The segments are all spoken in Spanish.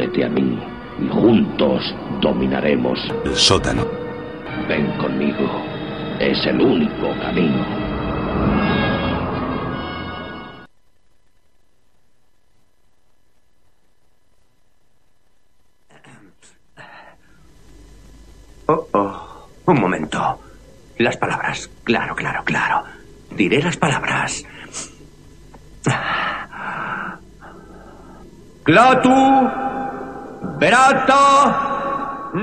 únete a mí y juntos dominaremos. El sótano. Ven conmigo. Es el único camino. Un momento. Las palabras. Claro. Diré las palabras. Clatu, Berata,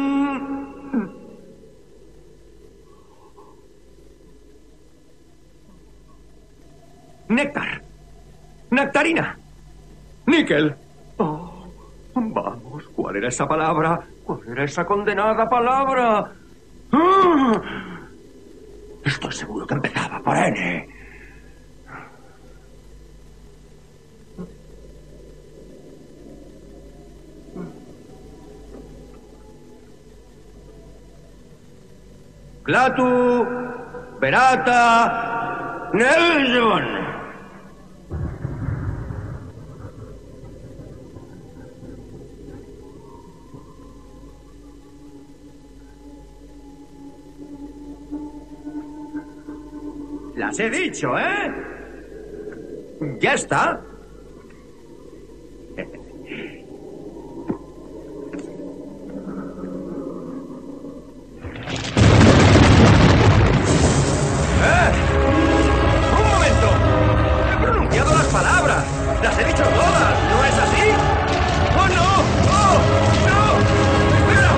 Néctar, Nectarina, Níquel. Vamos, ¿cuál era esa palabra? ¿Cuál era esa condenada palabra? Estoy seguro que empezaba por N. Clatu, Berata, Nelson. Las he dicho, ¿eh? Ya está. ¡Un momento! He pronunciado las palabras. Las he dicho todas. ¿No es así? ¡Oh, no! ¡Oh, no! ¡Espera!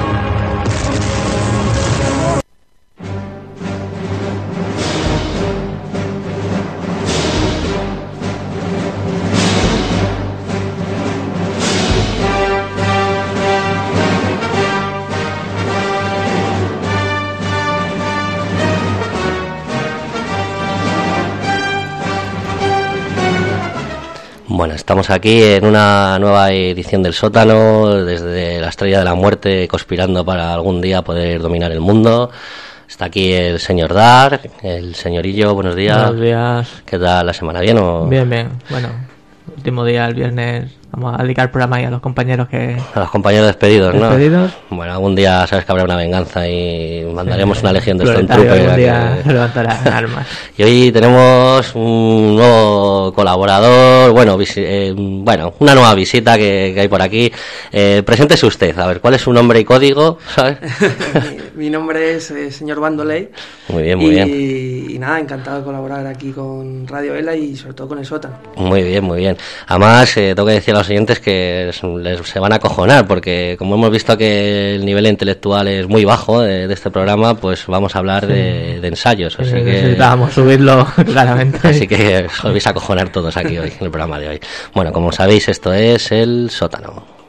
Bueno, estamos aquí en una nueva edición del Sótano, desde la Estrella de la Muerte, conspirando para algún día poder dominar el mundo. Está aquí el señor Dark, el señorillo, buenos días. Buenos días. ¿Qué tal la semana? ¿Bien o...? Bien. Bueno, último día, el viernes, vamos a dedicar el programa ahí a los compañeros que... A los compañeros despedidos, ¿no? ¿Despedidos? Bueno, algún día sabes que habrá una venganza y mandaremos una legión de Stormtroopers. Stormtroopers. Algún día se levantarán armas. Y hoy tenemos un nuevo colaborador, bueno, una nueva visita que hay por aquí. Preséntese usted, a ver, ¿cuál es su nombre y código? ¿Sabes? Mi nombre es señor Bandoley. Muy bien. Y nada, encantado de colaborar aquí con Radio Ela y sobre todo con el Sótano. Muy bien. Además, tengo que decir a los oyentes que se van a acojonar, porque como hemos visto que el nivel intelectual es muy bajo de este programa, pues vamos a hablar de ensayos. Así que necesitábamos subirlo claramente. Así que os vais a acojonar todos aquí hoy, en el programa de hoy. Bueno, como sabéis, esto es el Sótano.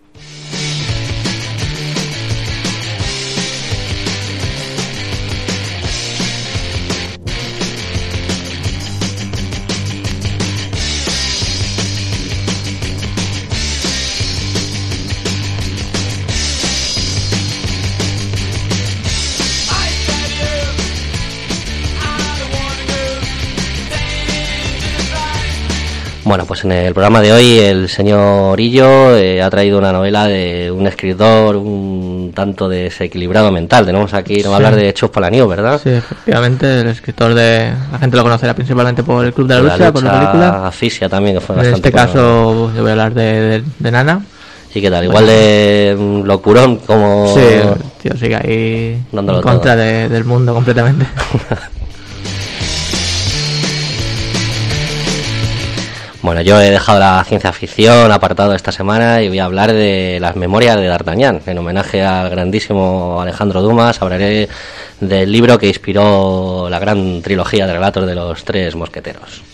Bueno, pues en el programa de hoy el señor Illo ha traído una novela de un escritor un tanto desequilibrado mental. Tenemos aquí, nos va a hablar de Chus Palahniuk, ¿verdad? Sí, efectivamente, el escritor la gente lo conocerá principalmente por el Club de la Lucha, por la película. Asfixia también, que fue en bastante... este caso yo voy a hablar de Nana. ¿Y qué tal? Igual de locurón como... Sí, el tío sigue ahí dándolo en contra del mundo completamente. Bueno, yo he dejado la ciencia ficción apartado esta semana y voy a hablar de las memorias de D'Artagnan. En homenaje al grandísimo Alejandro Dumas, hablaré del libro que inspiró la gran trilogía de relatos de los Tres Mosqueteros.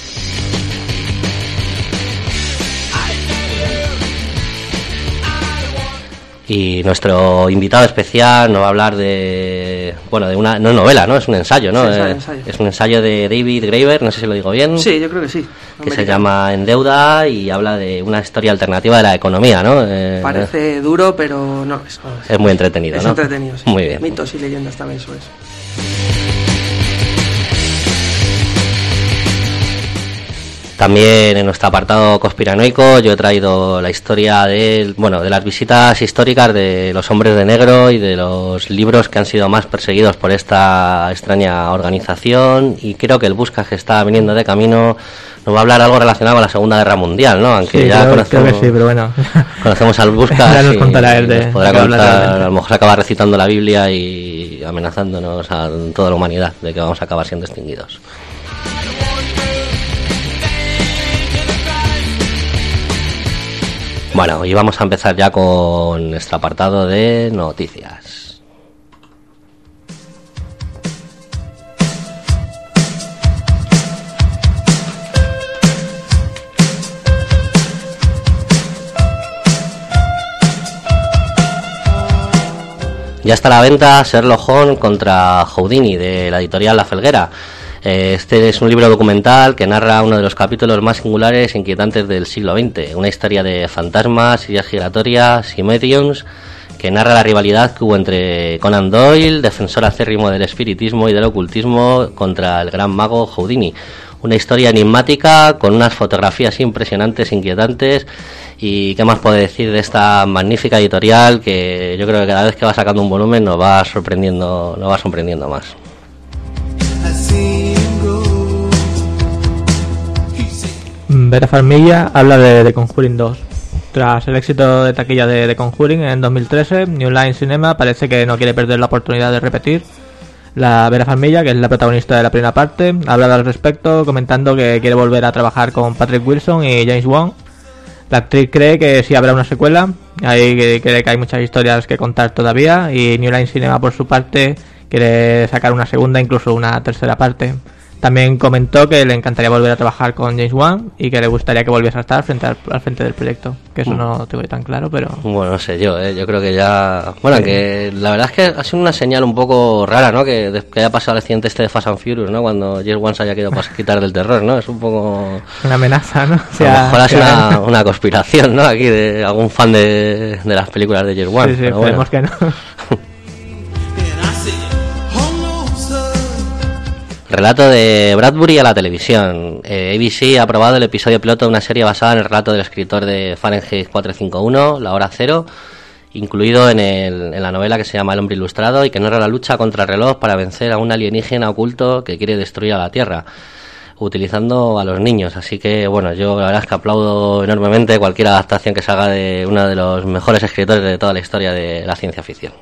Y nuestro invitado especial nos va a hablar de una no novela, ¿no? Es un ensayo, ¿no? Sí, ensayo. Es un ensayo de David Graeber, no sé si lo digo bien. Sí, yo creo que sí. Que se llama En Deuda y habla de una historia alternativa de la economía, ¿no? Parece duro, pero no es. Es muy entretenido, ¿no? Es entretenido, sí. Muy bien. Mitos y leyendas también, eso es. También en nuestro apartado conspiranoico yo he traído la historia de las visitas históricas de los hombres de negro y de los libros que han sido más perseguidos por esta extraña organización, y creo que el Buscas, que está viniendo de camino, nos va a hablar algo relacionado con la Segunda Guerra Mundial, ¿no? Aunque sí, ya creo que sí, pero bueno. Conocemos al Buscas nos contará él nos podrá contar, a lo mejor acaba recitando la Biblia y amenazándonos a toda la humanidad de que vamos a acabar siendo extinguidos. Bueno, y vamos a empezar ya con nuestro apartado de noticias. Ya está a la venta Sherlock Holmes contra Houdini, de la editorial La Felguera. Este es un libro documental que narra uno de los capítulos más singulares e inquietantes del siglo XX, una historia de fantasmas, ideas giratorias y mediums, que narra la rivalidad que hubo entre Conan Doyle, defensor acérrimo del espiritismo y del ocultismo, contra el gran mago Houdini. Una historia enigmática con unas fotografías impresionantes, inquietantes. Y qué más puedo decir de esta magnífica editorial, que yo creo que cada vez que va sacando un volumen nos va sorprendiendo más. Vera Farmiga habla de The Conjuring 2. Tras el éxito de taquilla de The Conjuring en 2013, New Line Cinema parece que no quiere perder la oportunidad de repetir. La Vera Farmiga, que es la protagonista de la primera parte, ha hablado al respecto, comentando que quiere volver a trabajar con Patrick Wilson y James Wan. La actriz cree que sí habrá una secuela, cree que hay muchas historias que contar todavía, y New Line Cinema, por su parte, quiere sacar una segunda, incluso una tercera parte. También comentó que le encantaría volver a trabajar con James Wan y que le gustaría que volviese a estar al frente del proyecto. Que eso no tengo tan claro, pero... Bueno, no sé yo creo que ya... Bueno, sí. Que la verdad es que ha sido una señal un poco rara, ¿no? Que haya pasado el accidente este de Fast and Furious, ¿no? Cuando James Wan se haya querido quitar del terror, ¿no? Es un poco... Una amenaza, ¿no? A lo mejor es una conspiración, ¿no? Aquí de algún fan de las películas de James Wan. Sí, esperemos que no. Relato de Bradbury a la televisión. ABC ha aprobado el episodio piloto de una serie basada en el relato del escritor de Fahrenheit 451, La Hora Cero, incluido en la novela que se llama El Hombre Ilustrado, y que narra la lucha contra el reloj para vencer a un alienígena oculto que quiere destruir a la Tierra, utilizando a los niños. Así que, bueno, yo la verdad es que aplaudo enormemente cualquier adaptación que se haga de uno de los mejores escritores de toda la historia de la ciencia ficción.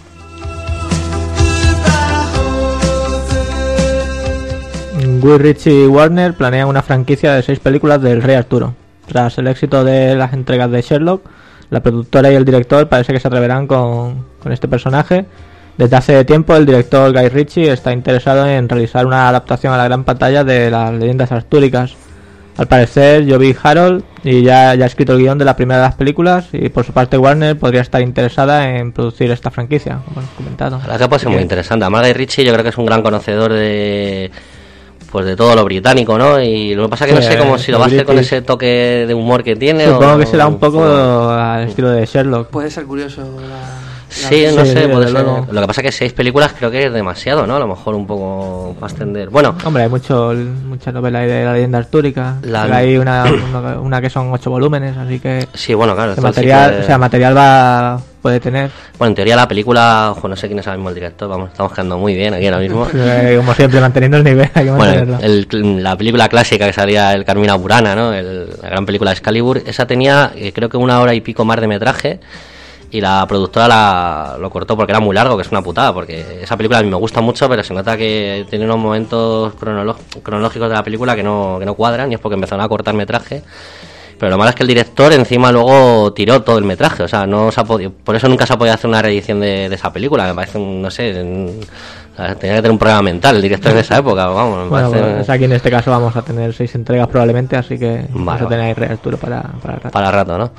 Guy Ritchie y Warner planean una franquicia de 6 películas del Rey Arturo. Tras el éxito de las entregas de Sherlock, la productora y el director parece que se atreverán con este personaje. Desde hace tiempo el director Guy Ritchie está interesado en realizar una adaptación a la gran pantalla de las leyendas artúricas. Al parecer, Jovi Harold ya ha escrito el guión de la primera de las películas, y por su parte Warner podría estar interesada en producir esta franquicia, como hemos comentado. La verdad que puede ser muy interesante. Además, Guy Ritchie yo creo que es un gran conocedor de todo lo británico, ¿no? Y lo que pasa es que no sé cómo si lo va a hacer con ese toque de humor que tiene. Supongo que será un poco al estilo de Sherlock. Puede ser curioso. Sí, no sé, puede ser. Lo que pasa es que 6 películas creo que es demasiado, ¿no? A lo mejor un poco más tender. Bueno, hombre, hay mucha novela de la leyenda artúrica. Hay una que son 8 volúmenes, así que... Sí, bueno, claro. Material puede tener. Bueno, en teoría la película, no sé quién es ahora mismo el director, estamos quedando muy bien aquí ahora mismo. Como siempre, manteniendo el nivel, hay que mantenerlo. Bueno, la película clásica que salía el Carmina Burana, ¿no? La gran película de Excalibur, esa tenía creo que 1 hora y pico más de metraje, y la productora lo cortó porque era muy largo, que es una putada, porque esa película a mí me gusta mucho, pero se nota que tiene unos momentos cronológicos de la película que no cuadran, y es porque empezaron a cortar metraje. Pero lo malo es que el director encima luego tiró todo el metraje, o sea, no se ha podido, por eso nunca se ha podido hacer una reedición de esa película. Me parece, no sé, tenía que tener un problema mental el director de esa época, vamos. Bueno, pues aquí en este caso vamos a tener 6 entregas probablemente, así que vamos a tener ahí Rey Arturo para rato. Para rato, ¿no?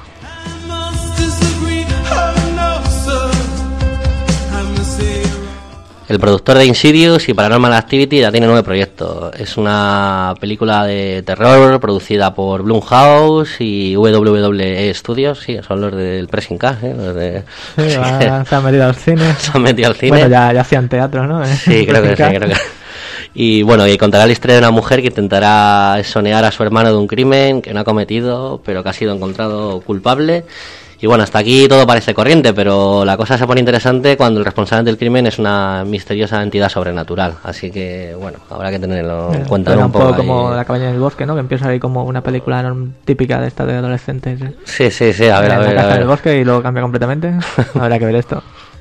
El productor de Insidious y Paranormal Activity ya tiene 9 proyectos. Es una película de terror producida por Blumhouse y WWE Studios, sí, son los del Pressing Cast, los de... Sí, se han metido al cine. Se han metido al cine. Bueno, ya hacían teatro, ¿no? Sí, creo que sí, Y bueno, y contará la historia de una mujer que intentará exonerar a su hermano de un crimen que no ha cometido, pero que ha sido encontrado culpable. Y bueno, hasta aquí todo parece corriente, pero la cosa se pone interesante cuando el responsable del crimen es una misteriosa entidad sobrenatural. Así que, bueno, habrá que tenerlo en cuenta. Un poco como La cabaña en el bosque, ¿no? Que empieza ahí como una película típica de esta de adolescentes. Sí, a ver. La casa en el bosque y luego cambia completamente. Habrá que ver esto.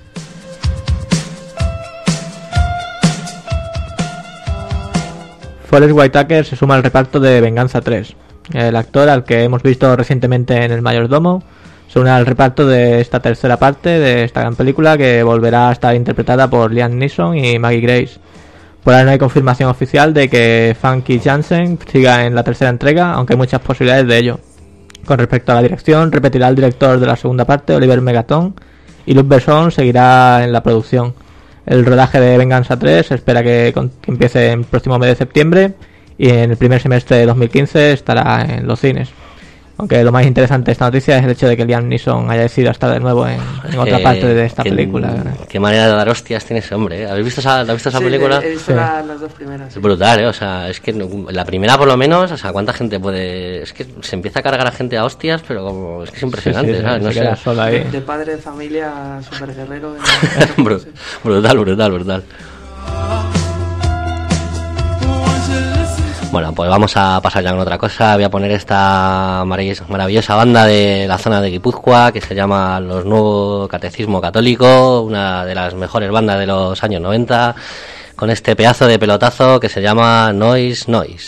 Forest Whitaker se suma al reparto de Venganza 3. El actor, al que hemos visto recientemente en El mayordomo, se une al reparto de esta tercera parte de esta gran película, que volverá a estar interpretada por Liam Neeson y Maggie Grace. Por ahora no hay confirmación oficial de que Famke Janssen siga en la tercera entrega, aunque hay muchas posibilidades de ello. Con respecto a la dirección, repetirá el director de la segunda parte, Oliver Megaton, y Luc Besson seguirá en la producción. El rodaje de Venganza 3 se espera que empiece en el próximo mes de septiembre y en el primer semestre de 2015 estará en los cines. Aunque lo más interesante de esta noticia es el hecho de que Liam Neeson haya decidido estar de nuevo en otra parte de esta película. Qué manera de dar hostias tiene ese hombre, ¿eh? ¿Has visto esa película? He visto las dos primeras. Es brutal, ¿eh? O sea, es que la primera por lo menos, o sea, ¿cuánta gente puede...? Es que se empieza a cargar a gente a hostias, pero como, es que es impresionante, ¿sabes? No se queda solo ahí. De padre de familia, super guerrero. Brutal. Bueno, pues vamos a pasar ya con otra cosa. Voy a poner esta maravillosa banda de la zona de Guipúzcoa que se llama Los Nuevo Catecismo Católico, una de las mejores bandas de los años 90, con este pedazo de pelotazo que se llama Noise.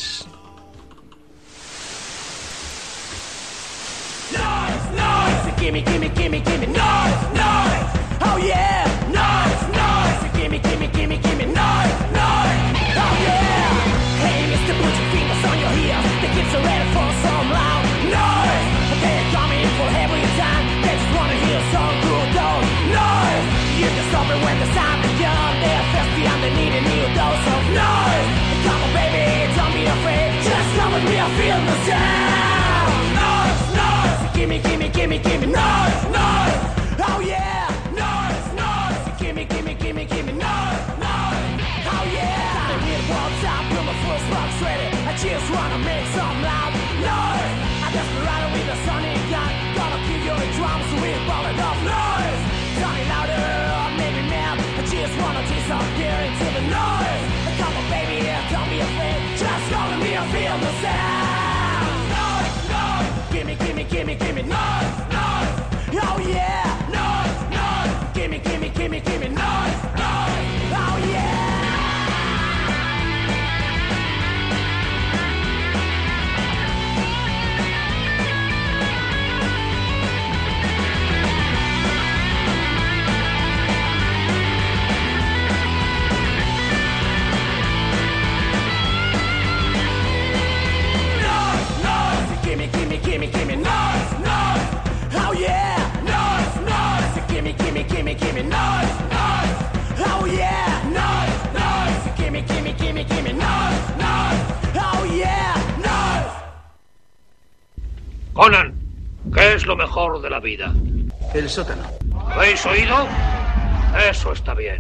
Conan, ¿qué es lo mejor de la vida? El sótano. ¿Habéis oído? Eso está bien.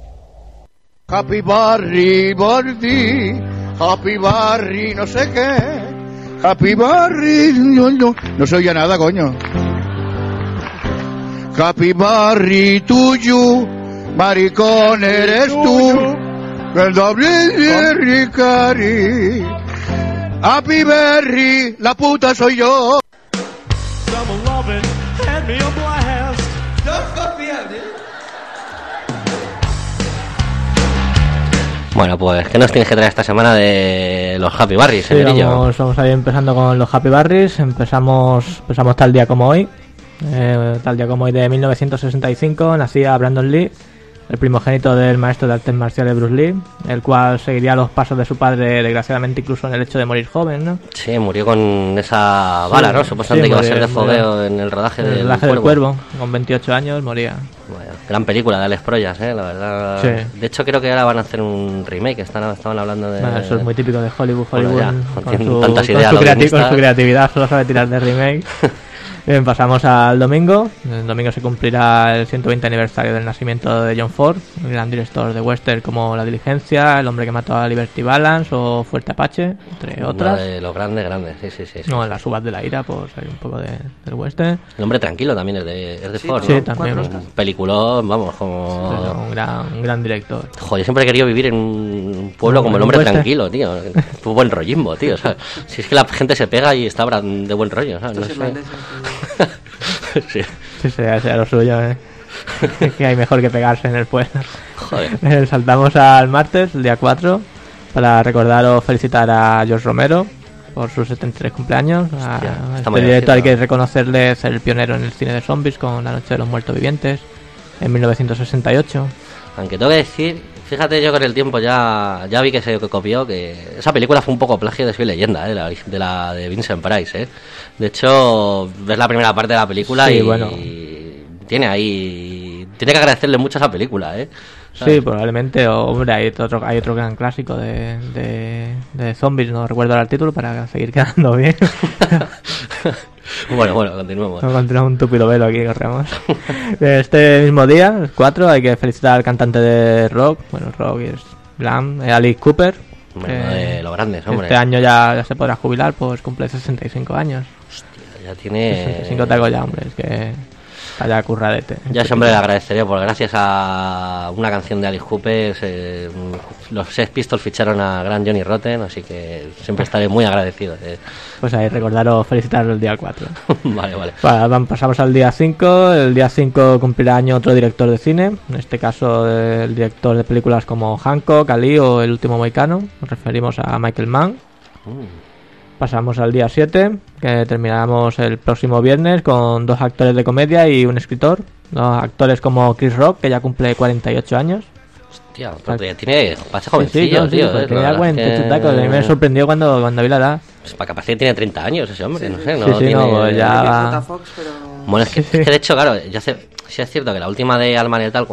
Happy Barry, Happy Barry, no sé qué. Happy Barry, no se oye nada, coño. Happy Barry, tuyo, maricón eres tú. El doble de Ricari. Happy Berry, la puta soy yo. Bueno, pues, ¿qué nos tienes que traer esta semana de los Happy Barrys, señorillo? Vamos a ir empezando con los Happy Barrys. Empezamos tal día como hoy. Tal día como hoy de 1965 nacía Brandon Lee, el primogénito del maestro de artes marciales Bruce Lee, el cual seguiría los pasos de su padre, desgraciadamente incluso en el hecho de morir joven, ¿no? Sí, murió con esa bala, ¿no? Supuestamente que iba a ser de fogueo en el rodaje del Cuervo. Con 28 años moría. Bueno, gran película de Alex Proyas, la verdad. Sí. De hecho, creo que ahora van a hacer un remake, estaban hablando de... Bueno, eso es muy típico de Hollywood. Bueno, ya, con su creatividad, solo sabe tirar de remake. Bien, pasamos al domingo. El domingo se cumplirá el 120 aniversario del nacimiento de John Ford, el gran director de western como La Diligencia, El hombre que mató a Liberty Balance o Fuerte Apache, entre otras. Uno de los grandes, sí. No, en Las uvas de la ira, pues hay un poco del western. El hombre tranquilo también es de Sí, Ford, sí, ¿no? también. Un peliculón, vamos, como... Sí, un gran director. Joder, yo siempre he querido vivir en un pueblo como el hombre tranquilo, tío. Un buen rollismo, tío. O sea, si es que la gente se pega y está de buen rollo, ¿sabes? No Estos sé. irlandeses Sí. Sí, sea lo suyo, que hay mejor que pegarse en el pueblo. Joder. Saltamos al martes, el día 4, para recordar o felicitar a George Romero por sus 73 cumpleaños. Hostia, A está muy este bien, director hay tío. que reconocerle ser el pionero en el cine de zombies con La noche de los muertos vivientes en 1968. Aunque tengo que decir, fíjate, yo con el tiempo ya vi que se copió, que esa película fue un poco plagio de Soy Leyenda, de la de Vincent Price, De hecho, ves la primera parte de la película Sí, y bueno. tiene que agradecerle mucho a esa película, Sí, probablemente. Hombre, hay otro gran clásico de zombies, no recuerdo ahora el título para seguir quedando bien. Bueno, continuemos. Vamos a continuar un tupido velo aquí, corremos. Este mismo día, el 4, hay que felicitar al cantante de rock. Bueno, rock es glam, Alice Cooper. Bueno, de los grandes, hombre. Este año ya se podrá jubilar, pues cumple 65 años. Ya tiene... 65 taco ya, hombre, es que vaya curradete. Ya siempre le agradecería, porque gracias a una canción de Alice Cooper los Sex Pistols ficharon a gran Johnny Rotten, así que siempre estaré muy agradecido. Pues ahí recordaros felicitarlo el día 4. Vale. Pasamos al día 5. El día 5 cumplirá año otro director de cine, en este caso el director de películas como Hancock, Ali o El último mohicano. Nos referimos a Michael Mann. Pasamos al día 7, que terminamos el próximo viernes con 2 actores de comedia y un escritor. 2 actores como Chris Rock, que ya cumple 48 años. Hostia, porque ya tiene... Parece jovencillo, sí, tío. pues tenía 48 tacos. A mí me sorprendió cuando vi la edad. Pues para capaz que tiene 30 años ese hombre, no sé. Sí, tiene... pues ya... J. Fox, pero... Bueno, es que de hecho, claro, sí es cierto que la última de Alma Letal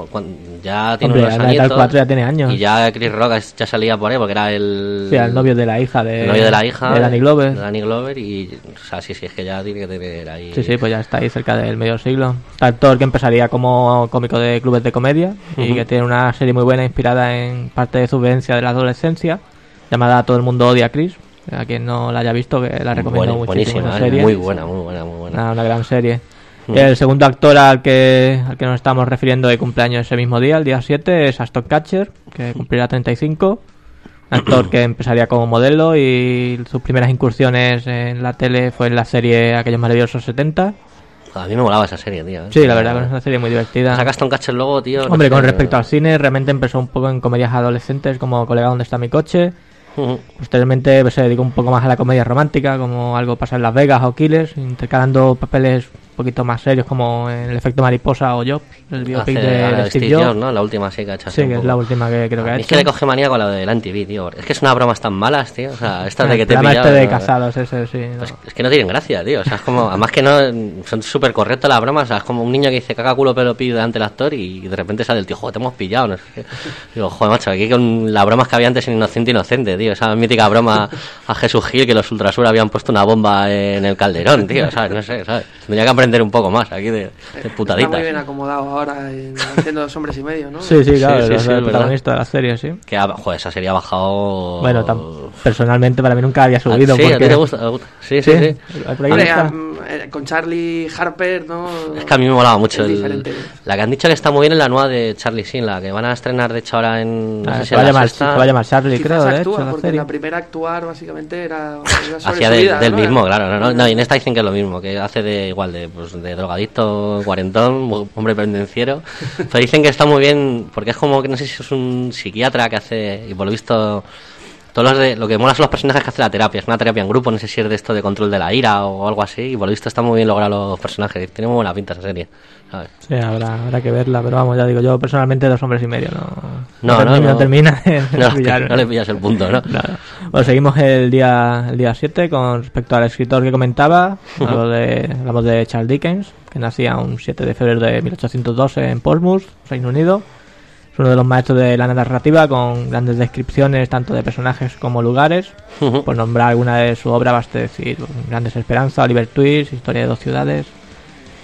ya tiene Hombre, unos Alma añitos. Letal 4 ya tiene años. Y ya Chris Rock ya salía por ahí porque era el novio de la hija de... El novio de la hija. De Danny Glover. De Danny Glover y... O sea, sí, es que ya tiene que tener ahí... Sí, pues ya está ahí cerca del medio siglo. Este actor que empezaría como cómico de clubes de comedia y que tiene una serie muy buena inspirada en parte de su vivencia de la adolescencia, llamada Todo el mundo odia a Chris. A quien no la haya visto, que la recomiendo muchísimo. Buenísima, serie. muy buena. Una gran serie. El segundo actor al que nos estamos refiriendo de cumpleaños ese mismo día, el día 7, es Ashton Kutcher, que cumplirá 35. Un actor que empezaría como modelo y sus primeras incursiones en la tele fue en la serie Aquellos maravillosos 70. A mí me molaba esa serie, tío. Sí, la verdad que es una serie muy divertida. Sacaste un Catcher luego, tío. Hombre, con respecto al cine, realmente empezó un poco en comedias adolescentes como Colega, ¿dónde está mi coche? Posteriormente pues, se dedicó un poco más a la comedia romántica, como Algo pasa en Las Vegas o Killers, intercalando papeles un poquito más serios como en El efecto mariposa o Jobs, el biopic de Steve Jobs, ¿no? La última sí que ha hecho. Sí, que es la última que creo que ha hecho. Es que le coge manía con la de la MTV, tío. Es que es unas bromas tan malas, tío. O sea, estas de que te pillan. pillan. De casados, ese sí. No. Pues es que no tienen gracia, tío. O sea, es como. Además que no. Son súper correctas las bromas. O sea, es como un niño que dice caca culo pelo pide delante del actor y de repente sale el tío, joder, te hemos pillado. No sé qué. Digo, joder, macho, aquí con las bromas que había antes en Inocente, tío. Esa mítica broma a Jesús Gil que los Ultrasur habían puesto una bomba en el Calderón, tío. ¿Sabes? No sé, ¿sabes? Tendría que aprender un poco más aquí de putaditas. Está muy bien acomodado ahora haciendo 2 hombres y medio, ¿no? Sí, claro, sí, el protagonista de la serie, sí. Que, joder, esa serie ha bajado... Bueno, personalmente para mí nunca había subido. Sí, porque... ¿a ti te gusta? Sí. Con Charlie Harper, ¿no? Es que a mí me molaba mucho. La que han dicho que está muy bien es la nueva de Charlie Sheen, la que van a estrenar, de hecho, ahora en... No sé si se va a llamar Charlie, creo, de hecho, porque serie. la primera actuar básicamente era sobre hacía su vida, del ¿no? mismo, claro. No, y en esta dicen que es lo mismo, que hace de drogadicto, cuarentón, hombre pendenciero. Pero dicen que está muy bien, porque es como que no sé si es un psiquiatra que hace, y por lo visto... lo que mola son los personajes que hace la terapia. Es una terapia en grupo, no sé si es de esto de control de la ira o algo así. Y por lo visto está muy bien logrado los personajes. Tiene muy buena pinta esa serie, ¿sabes? Sí, habrá que verla, pero vamos, ya digo, yo personalmente 2 hombres y medio no termina no le pillas el punto, ¿no? Bueno, seguimos el día 7 con respecto al escritor que comentaba. Hablamos de Charles Dickens, que nacía un 7 de febrero de 1812 en Portsmouth, Reino Unido. Es uno de los maestros de la narrativa, con grandes descripciones tanto de personajes como lugares. Por nombrar alguna de su obra, basta decir Grandes Esperanzas, Oliver Twist, Historia de 2 ciudades.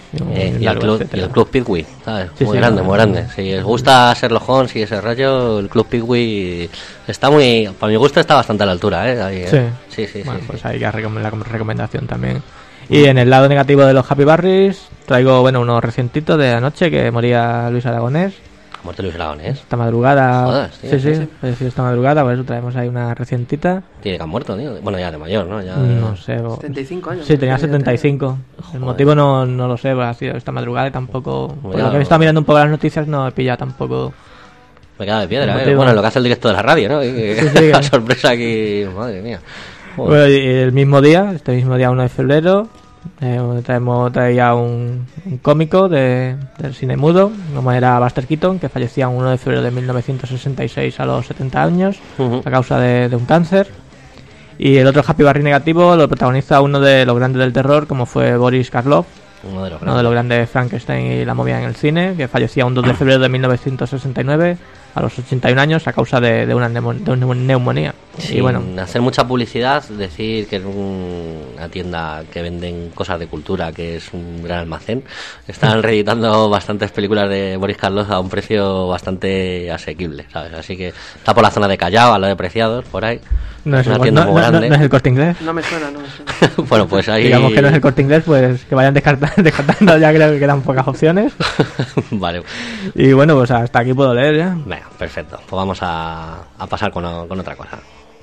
Y el Club Pickwick, ¿sabes? Sí, muy sí, grande, no, muy grande. Si os gusta Sherlock Holmes y ese rollo, el Club Pickwick está muy... Para mi gusto está bastante a la altura, ¿eh? Ahí, Sí. Bueno, pues ahí ya la recomendación también. Y en el lado negativo de los Happy Barris traigo, unos recientitos de anoche que moría Luis Aragonés. Ha muerto Luis Aragonés. Esta madrugada. Jodas, tío, sí, esta madrugada, por eso traemos ahí una recientita. Tiene que ha muerto, tío. Bueno, ya de mayor, ¿no? Ya... No sé. 75 años. Sí, tenía 75. El motivo no lo sé, ha sido esta madrugada y tampoco... Por lo que he estado mirando un poco las noticias no he pillado tampoco... Me queda de piedra, ¿eh? Bueno, lo que hace el directo de la radio, ¿no? La sorpresa aquí... Madre mía. Bueno, y este mismo día, 1 de febrero, traía un cómico del cine mudo, como era Buster Keaton, que fallecía el 1 de febrero de 1966 a los 70 años a causa de un cáncer. Y el otro Happy Barry negativo lo protagoniza uno de los grandes del terror, como fue Boris Karloff, uno de los grandes Frankenstein y la momia en el cine, que fallecía un 2 de febrero de 1969 a los 81 años a causa de una neumonía. Sí, y bueno, hacer mucha publicidad, decir que en una tienda que venden cosas de cultura, que es un gran almacén, están reeditando bastantes películas de Boris Karloff a un precio bastante asequible, ¿sabes? Así que está por la zona de Callao, a lo de Preciados, por ahí. No es una tienda muy grande. ¿No es el Corte Inglés? No me suena. Bueno, pues ahí... Digamos que no es el Corte Inglés, pues que vayan descartando, ya creo que quedan pocas opciones. Vale. Y bueno, pues hasta aquí puedo leer ya. Venga, perfecto. Pues vamos a pasar con otra cosa.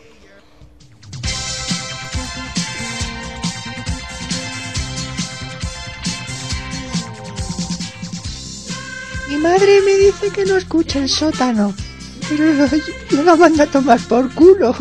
Mi madre me dice que no escuche el sótano, pero yo la mando a tomar por culo.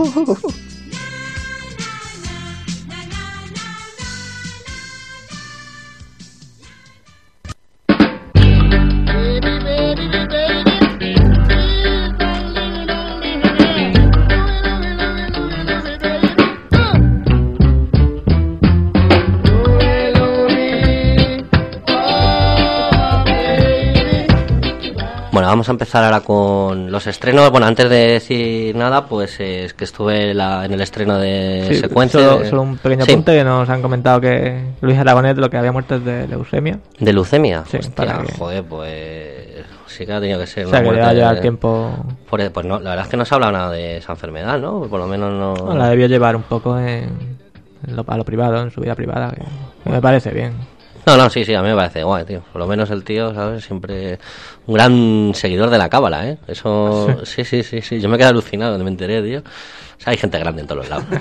Bueno, vamos a empezar ahora con los estrenos. Bueno, antes de decir nada, pues es que estuve en el estreno de Secuencia. Solo un pequeño apunte, que nos han comentado que Luis Aragonés lo que había muerto es de leucemia. ¿De leucemia? Sí, hostia, joder, pues sí que ha tenido que ser una muerte. O sea, que lleva tiempo... Pues no, la verdad es que no se ha hablado nada de esa enfermedad, ¿no? Por lo menos no... La debió llevar un poco a lo privado, en su vida privada, que me parece bien. No, sí, a mí me parece guay, tío. Por lo menos el tío, ¿sabes? Siempre un gran seguidor de la cábala, ¿eh? Eso, sí. Yo me quedé alucinado cuando me enteré, tío. O sea, hay gente grande en todos los lados.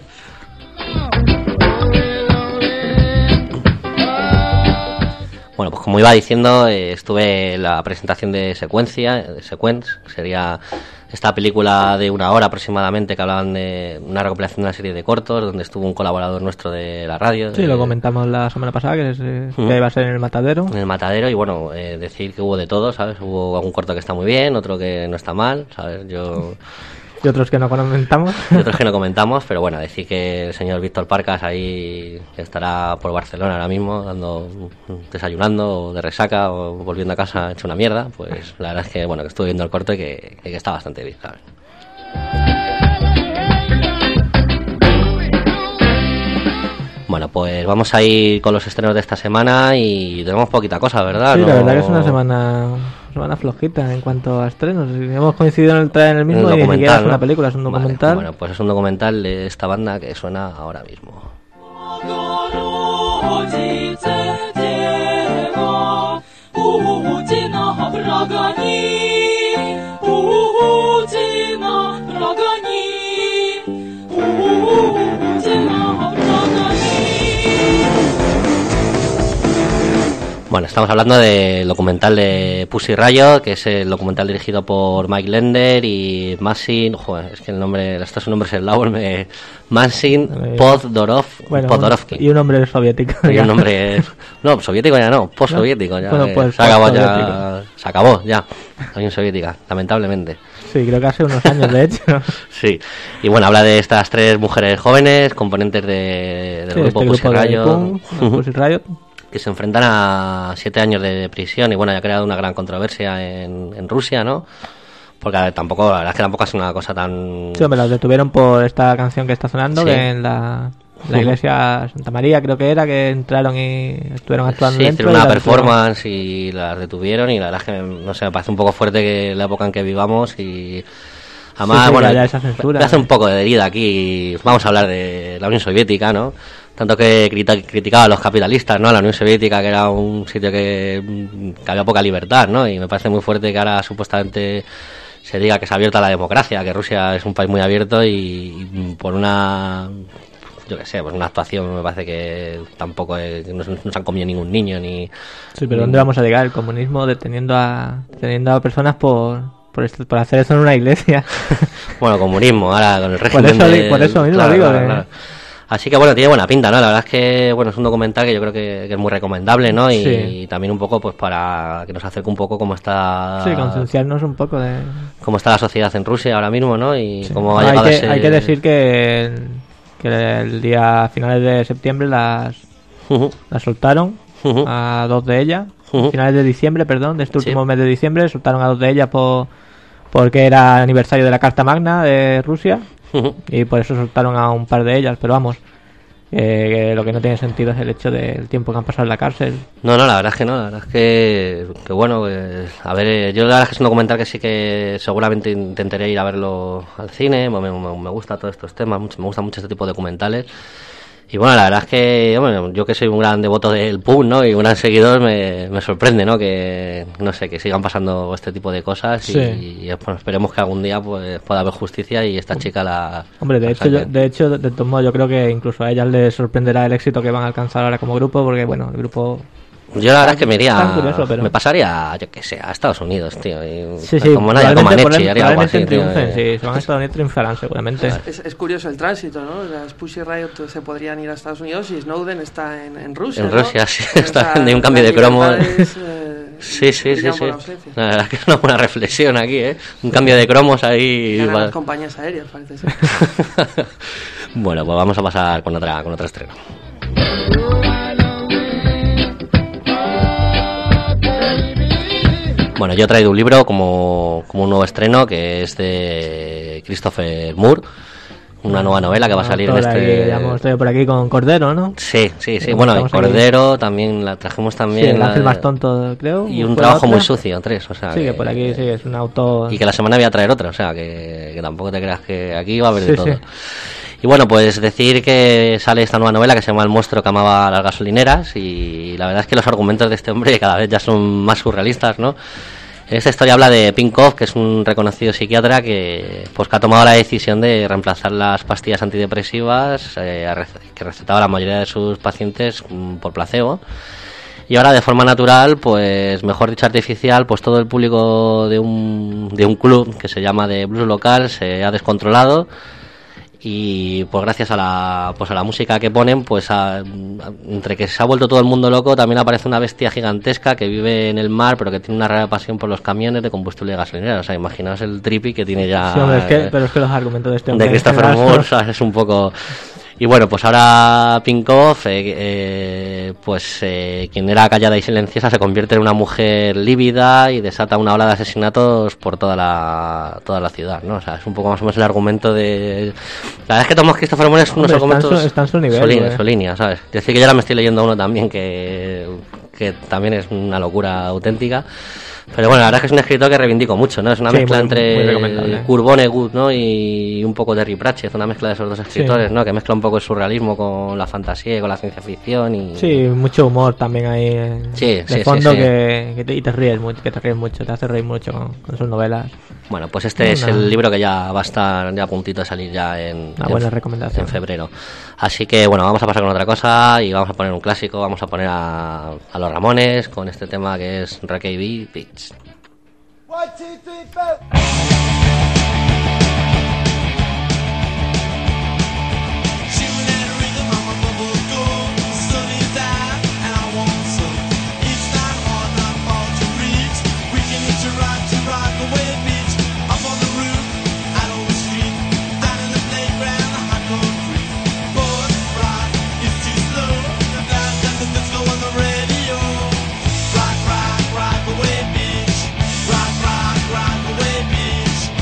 Bueno, pues como iba diciendo, estuve en la presentación de Sequence, que sería esta película de 1 hora aproximadamente, que hablaban de una recopilación de una serie de cortos, donde estuvo un colaborador nuestro de la radio. Sí, lo comentamos la semana pasada, que iba a ser en el Matadero. En el Matadero, y bueno, decir que hubo de todo, ¿sabes? Hubo algún corto que está muy bien, otro que no está mal, ¿sabes? Y otros que no comentamos. Pero bueno, decir que el señor Víctor Parcas ahí estará por Barcelona ahora mismo, desayunando, o de resaca, o volviendo a casa hecho una mierda, pues la verdad es que bueno, que estuve viendo el corto y que está bastante bien, ¿sabes? Bueno, pues vamos a ir con los estrenos de esta semana y tenemos poquita cosa, ¿verdad? Sí, la verdad que es una semana flojita en cuanto a estrenos. Hemos coincidido en el mismo y ni siquiera es una película, es un documental. Vale, bueno, pues es un documental de esta banda que suena ahora mismo. Bueno, estamos hablando del documental de Pussy Riot, que es el documental dirigido por Mike Lender y Maxim, joder, es que el nombre, estos son nombres eslavos, Maxim Poddorovsky. Y un nombre soviético. Y un nombre, no, soviético ya no, postsoviético ya. Bueno, pues se acabó ya, la Unión Soviética, lamentablemente. Sí, creo que hace unos años, de hecho. Sí, y bueno, habla de estas 3 mujeres jóvenes, componentes del grupo Pussy Riot, que se enfrentan a 7 años de prisión, y bueno, ha creado una gran controversia en Rusia, ¿no? Porque la verdad es que tampoco es una cosa tan... Sí, me las detuvieron por esta canción que está sonando, que en la iglesia Santa María, creo que era, que entraron y estuvieron actuando sí, dentro. hicieron una performance y la detuvieron, y la verdad es que, no sé, me parece un poco fuerte que la época en que vivamos y... Además, sí, bueno, ya esa censura, me hace un poco de herida aquí. Vamos a hablar de la Unión Soviética, ¿no? Tanto que criticaba a los capitalistas, ¿no? La Unión Soviética, que era un sitio que había poca libertad, ¿no? Y me parece muy fuerte que ahora supuestamente se diga que es abierta la democracia, que Rusia es un país muy abierto, y por una, yo qué sé, pues una actuación me parece que tampoco no se han comido ningún niño ni... Sí, pero ¿dónde vamos a llegar? El comunismo deteniendo a personas por hacer eso en una iglesia. Bueno, comunismo, ahora con el régimen por eso mismo claro, digo. Claro. Así que bueno, tiene buena pinta, ¿no? La verdad es que, bueno, es un documental que yo creo que es muy recomendable, ¿no? Y también un poco, pues, para que nos acerque un poco cómo está... Sí, concienciarnos un poco de... cómo está la sociedad en Rusia ahora mismo, ¿no? Y cómo ha llegado a ese... Hay que decir que el día a finales de septiembre las soltaron a 2 de ellas. Finales de diciembre, perdón, de este último mes de diciembre, soltaron a 2 de ellas porque era aniversario de la Carta Magna de Rusia, y por eso soltaron a un par de ellas, pero vamos, que lo que no tiene sentido es el hecho del tiempo que han pasado en la cárcel. No, la verdad es que no, la verdad es que bueno, a ver, yo la verdad es que es un documental que sí que seguramente intentaré ir a verlo al cine, me gusta todos estos temas, me gusta mucho este tipo de documentales. Y bueno, la verdad es que, bueno, yo que soy un gran devoto del punk, ¿no? Y un gran seguidor, me sorprende, ¿no? Que, no sé, que sigan pasando este tipo de cosas. Sí. Y bueno, esperemos que algún día pues pueda haber justicia y esta chica la... Hombre, de hecho, de todos modos, yo creo que incluso a ellas les sorprenderá el éxito que van a alcanzar ahora como grupo, porque, bueno, el grupo... Yo la verdad es que me iría, curioso, pero... me pasaría, yo que sé, a Estados Unidos, tío. Y sí, como Nadia Comaneci, haría algo así, tío. Sí, se van a Estados Unidos, triunfarán seguramente. Es curioso el tránsito, ¿no? Las Pussy Riot se podrían ir a Estados Unidos y Snowden está en Rusia, En ¿no? Rusia, sí, está de un cambio de cromo. Sí. La verdad es que es una buena reflexión aquí, ¿eh? Un cambio de cromos ahí. Ganan las compañías aéreas, parece ser. Bueno, pues vamos a pasar con otra estreno. Bueno, yo he traído un libro como un nuevo estreno, que es de Christopher Moore, una nueva novela que va a salir en este... Ya hemos traído por aquí con Cordero, ¿no? Sí. Bueno, y Cordero aquí. También la trajimos también. Sí, el ángel más tonto, creo. Y un trabajo muy sucio, 3, o sea... Sí, que por aquí sí, es un autor... Y que la semana voy a traer otra, o sea, que tampoco te creas que aquí va a haber de todo. Sí. Y bueno, pues decir que sale esta nueva novela que se llama El monstruo que amaba las gasolineras, y la verdad es que los argumentos de este hombre cada vez ya son más surrealistas, ¿no? Esta historia habla de Pinkov, que es un reconocido psiquiatra que ha tomado la decisión de reemplazar las pastillas antidepresivas que recetaba la mayoría de sus pacientes por placebo. Y ahora, de forma natural, pues mejor dicho artificial, pues todo el público de un club que se llama de blues local se ha descontrolado. Y pues gracias a la música que ponen, pues entre que se ha vuelto todo el mundo loco, también aparece una bestia gigantesca que vive en el mar, pero que tiene una rara pasión por los camiones de combustible de gasolinera. O sea, imaginaos el trippy que tiene ya... Sí, hombre, pero es que los argumentos de este hombre... De Christopher Moore, ¿sabes? Es un poco... Y bueno, pues ahora Pinkov, quien era callada y silenciosa, se convierte en una mujer lívida y desata una ola de asesinatos por toda la ciudad, ¿no? O sea, es un poco más o menos el argumento de... La verdad es que Tomás Christopher Moore es unos argumentos... Está en su nivel, su línea, ¿sabes? Es decir, que yo ahora me estoy leyendo uno también que también es una locura auténtica. Pero bueno, la verdad es que es un escritor que reivindico mucho, ¿no? Es una mezcla entre Kurt Vonnegut, ¿no? Y un poco de Terry Pratchett, una mezcla de esos dos escritores, ¿no? Que mezcla un poco el surrealismo con la fantasía y con la ciencia ficción y... Sí, mucho humor también ahí de fondo. Que te ríes mucho, te hace reír mucho con sus novelas. Bueno, pues este es el libro que ya va a estar ya a puntito de salir ya en febrero. Así que bueno, vamos a pasar con otra cosa y vamos a poner un clásico, vamos a poner a los Ramones con este tema que es Rockabilly Beach. 1, 2, 3, 4. Rock away, bitch.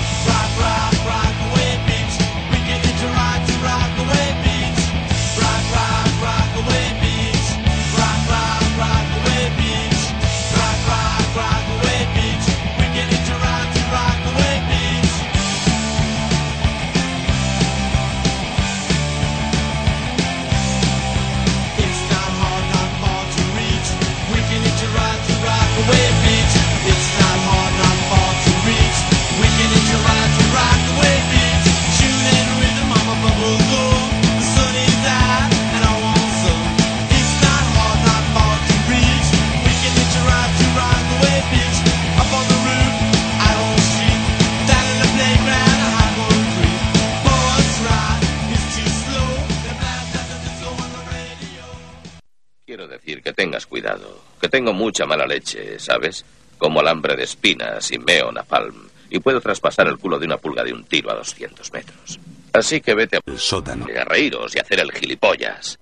tengas cuidado, que tengo mucha mala leche, ¿sabes? Como alambre de espinas y meo napalm, y puedo traspasar el culo de una pulga de un tiro a 200 metros. Así que vete al sótano a reíros y hacer el gilipollas.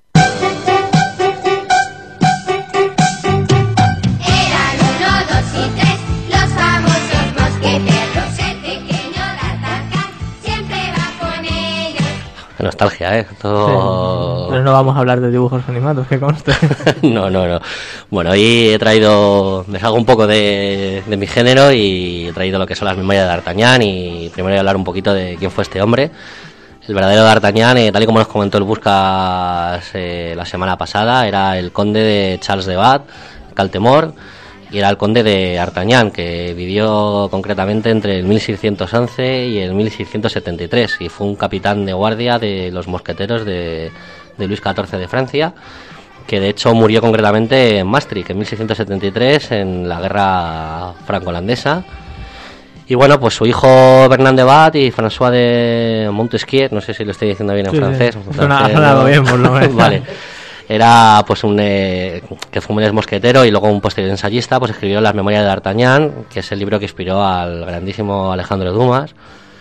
Eran 1, 2 y 3, los famosos mosqueteros. El pequeño D'Artagnan siempre va con ellos. Qué nostalgia, ¿eh? Todo... Sí. Pero no vamos a hablar de dibujos animados, que conste. No. Bueno, hoy he traído... Me salgo un poco de mi género y he traído lo que son las memorias de D'Artagnan, y primero voy a hablar un poquito de quién fue este hombre. El verdadero D'Artagnan, tal y como nos comentó el Buscas la semana pasada, era el conde de Charles de Bat, Caltemore, y era el conde de D'Artagnan, que vivió concretamente entre el 1611 y el 1673, y fue un capitán de guardia de los mosqueteros de Luis XIV de Francia, que de hecho murió concretamente en Maastricht en 1673 en la guerra franco-holandesa. Y bueno, pues su hijo Bernard de Bat y François de Montesquieu, no sé si lo estoy diciendo bien en francés. Suena bien, por lo menos. Vale. Era pues que fue un mosquetero y luego un posterior ensayista, pues escribió las memorias de D'Artagnan, que es el libro que inspiró al grandísimo Alejandro Dumas.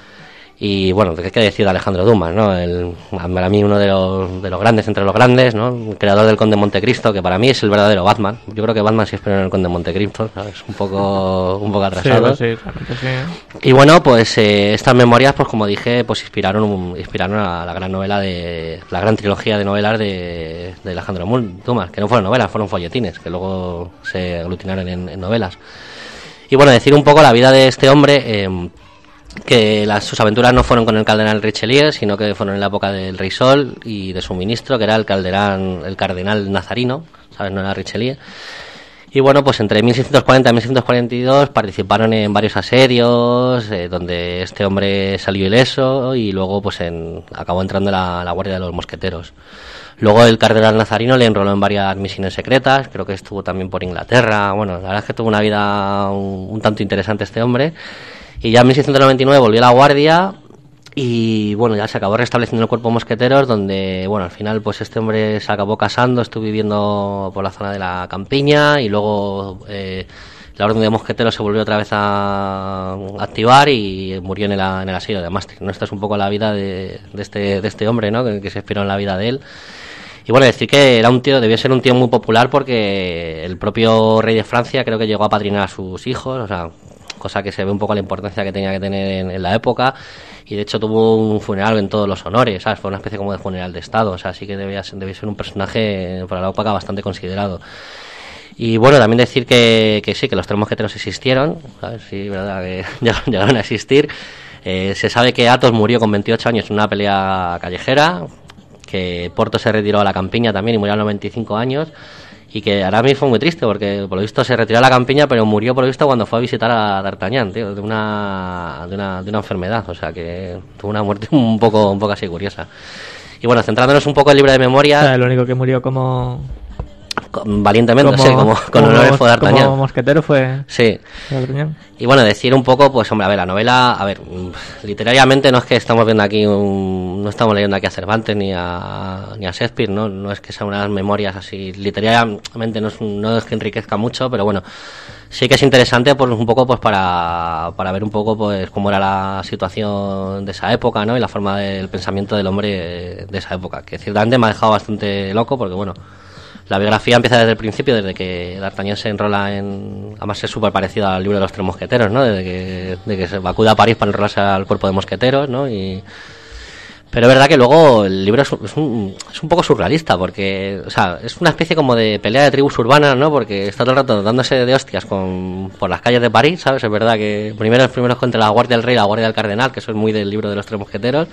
Y bueno, ¿qué hay que decir de Alejandro Dumas, no? Para mí uno de los grandes entre los grandes, ¿no? El creador del Conde de Montecristo, que para mí es el verdadero Batman. Yo creo que Batman sí esperó en el Conde de Montecristo, ¿sabes? Un poco atrasado. Sí, realmente sí. Y bueno, pues estas memorias, pues como dije, pues inspiraron a la gran novela la gran trilogía de novelas de Alejandro Dumas, que no fueron novelas, fueron folletines, que luego se aglutinaron en novelas. Y bueno, decir un poco la vida de este hombre, que sus aventuras no fueron con el cardenal Richelieu, sino que fueron en la época del Rey Sol y de su ministro, que era el cardenal Nazarino, ¿sabes? No era Richelieu. Y bueno, pues entre 1640 y 1642 participaron en varios asedios, donde este hombre salió ileso, y luego pues acabó entrando en la guardia de los mosqueteros. Luego el cardenal Nazarino le enroló en varias misiones secretas, creo que estuvo también por Inglaterra. Bueno, la verdad es que tuvo una vida un tanto interesante este hombre. Y ya en 1699 volvió a la guardia y bueno, ya se acabó restableciendo el cuerpo de mosqueteros, donde bueno, al final pues este hombre se acabó casando, estuvo viviendo por la zona de la campiña, y luego la orden de mosqueteros se volvió otra vez a activar y murió en el asedio de Maastricht, ¿no? Esta es un poco la vida de este hombre, ¿no? Que se inspiró en la vida de él. Y bueno, decir que debió ser un tío muy popular, porque el propio rey de Francia creo que llegó a apadrinar a sus hijos, o sea, cosa que se ve un poco la importancia que tenía que tener en la época, y de hecho tuvo un funeral en todos los honores, ¿sabes? Fue una especie como de funeral de estado, o sea, sí que debía ser un personaje para la época bastante considerado. Y bueno, también decir que sí, que los tres mosqueteros existieron, ¿sabes? Sí, verdad, que llegaron a existir. Se sabe que Athos murió con 28 años en una pelea callejera, que Porthos se retiró a la campiña también y murió a los 25 años, y que Aramis fue muy triste porque por lo visto se retiró a la campiña, pero murió por lo visto cuando fue a visitar a D'Artagnan, tío, de una enfermedad, o sea que tuvo una muerte un poco así curiosa. Y bueno, centrándonos un poco en el libro de memorias, o sea, el único que murió valientemente, sí, con honores fue D'Artagnan. Como mosquetero fue... Sí. Y bueno, decir un poco, pues hombre, a ver, la novela, literariamente no es que estamos viendo aquí no estamos leyendo aquí a Cervantes ni a Shakespeare, no es que sean unas memorias así, literariamente no es que enriquezca mucho, pero bueno, sí que es interesante pues un poco pues para ver un poco pues cómo era la situación de esa época, ¿no? Y la forma del pensamiento del hombre de esa época, que ciertamente me ha dejado bastante loco, porque bueno, la biografía empieza desde el principio, desde que D'Artagnan se enrola además es súper parecido al libro de los tres mosqueteros, ¿no? Desde que se acude a París para enrolarse al cuerpo de mosqueteros, ¿no? Pero es verdad que luego el libro es un poco surrealista, porque, o sea, es una especie como de pelea de tribus urbanas, ¿no? Porque está todo el rato dándose de hostias por las calles de París, ¿sabes? Es verdad que primero entre la Guardia del Rey y la Guardia del Cardenal, que eso es muy del libro de los tres mosqueteros.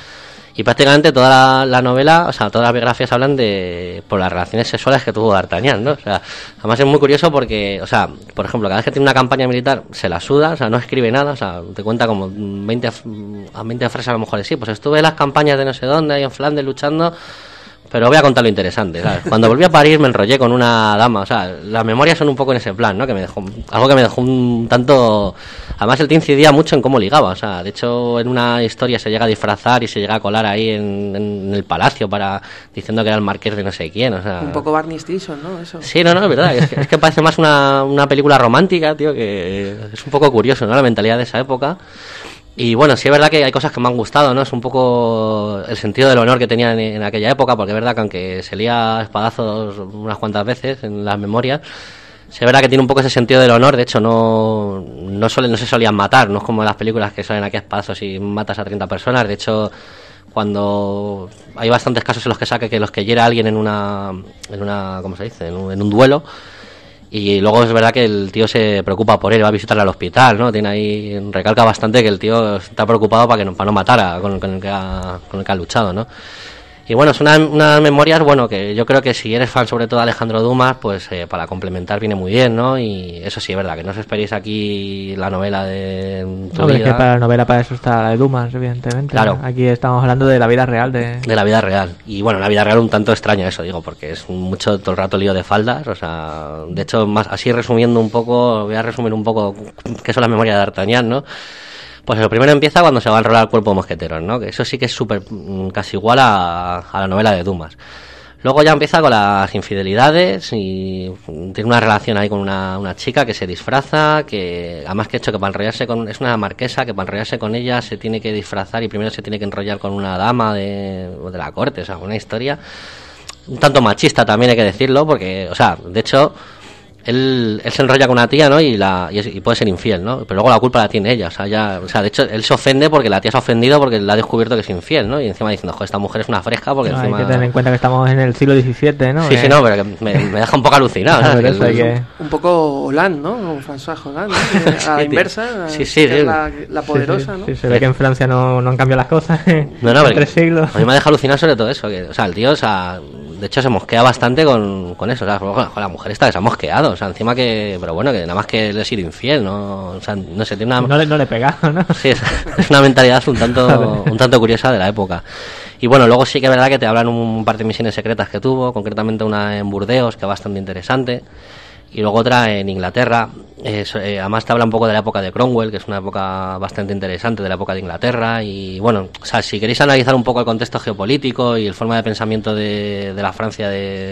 Y prácticamente toda la novela, o sea, todas las biografías hablan por las relaciones sexuales que tuvo D'Artagnan, ¿no? O sea, además es muy curioso porque, o sea, por ejemplo, cada vez que tiene una campaña militar se la suda, o sea, no escribe nada, o sea, te cuenta como 20 frases a lo mejor, sí, pues estuve en las campañas de no sé dónde, ahí en Flandes luchando, Pero voy a contar lo interesante, ¿sabes? Cuando volví a París me enrollé con una dama, o sea, las memorias son un poco en ese plan, ¿no? Que me dejó, algo que me dejó un tanto... Además el tío incidía mucho en cómo ligaba, o sea, de hecho en una historia se llega a disfrazar y se llega a colar ahí en el palacio diciendo que era el marqués de no sé quién, o sea... Un poco Barney Stinson, ¿no? Eso. Sí, no, es verdad, es que parece más una película romántica, tío, que es un poco curioso, ¿no? La mentalidad de esa época. Y bueno, sí es verdad que hay cosas que me han gustado, ¿no? Es un poco el sentido del honor que tenía en aquella época, porque es verdad que aunque se lía espadazos unas cuantas veces en las memorias, sí es verdad que tiene un poco ese sentido del honor. De hecho no se solían matar, no es como en las películas que salen aquí a espadazos y matas a 30 personas. De hecho, cuando hay bastantes casos en los que saque que los que hiera a alguien en una ¿cómo se dice? En un duelo. Y luego es verdad que el tío se preocupa por él, va a visitarle al hospital, ¿no? Tiene ahí, recalca bastante que el tío está preocupado para no matara con el que ha luchado, ¿no? Y bueno, son unas memorias, bueno, que yo creo que si eres fan sobre todo de Alejandro Dumas, pues para complementar viene muy bien, ¿no? Y eso sí, es verdad, que no os esperéis aquí la novela de tu vida. Es que para la novela para eso está la de Dumas, evidentemente. Claro. Aquí estamos hablando de la vida real. De la vida real. Y bueno, la vida real un tanto extraña eso, digo, porque es mucho todo el rato lío de faldas, o sea, de hecho, más así resumiendo un poco, voy a resumir un poco qué son las memorias de D'Artagnan, ¿no? Pues lo primero empieza cuando se va a enrolar al cuerpo de mosqueteros, ¿no? Que eso sí que es súper casi igual a la novela de Dumas. Luego ya empieza con las infidelidades y tiene una relación ahí con una chica que se disfraza, que además que hecho que para enrollarse es una marquesa, que para enrollarse con ella se tiene que disfrazar y primero se tiene que enrollar con una dama de la corte, o sea, una historia un tanto machista también hay que decirlo, porque, o sea, de hecho... Él se enrolla con una tía, ¿no? Y puede ser infiel, ¿no? Pero luego la culpa la tiene ella, de hecho él se ofende porque la tía se ha ofendido porque le ha descubierto que es infiel, ¿no? Y encima diciendo, joder, esta mujer es una fresca porque encima... Hay que tener en cuenta que estamos en el siglo XVII, ¿no? Sí, no, pero que me deja un poco alucinado, ¿no? Un poco Hollande, ¿no? Como François Hollande, ¿no? A la inversa, sí. La poderosa, ¿no? Sí, se ve que en Francia no han cambiado las cosas en 3 siglos. A mí me deja alucinado sobre todo eso, que, o sea, el tío, o sea, de hecho se mosquea bastante con eso, o sea, la mujer esta que se ha mosqueado, o sea, encima que, pero bueno, que nada más que le he sido infiel, ¿no? O sea, no sé, tiene una... No le he pegado, ¿no? Sí, es una mentalidad un tanto curiosa de la época. Y bueno, luego sí que es verdad que te hablan un par de misiones secretas que tuvo, concretamente una en Burdeos, que es bastante interesante, y luego otra en Inglaterra. Además te habla un poco de la época de Cromwell, que es una época bastante interesante de la época de Inglaterra. Y bueno, o sea, si queréis analizar un poco el contexto geopolítico y el forma de pensamiento de la Francia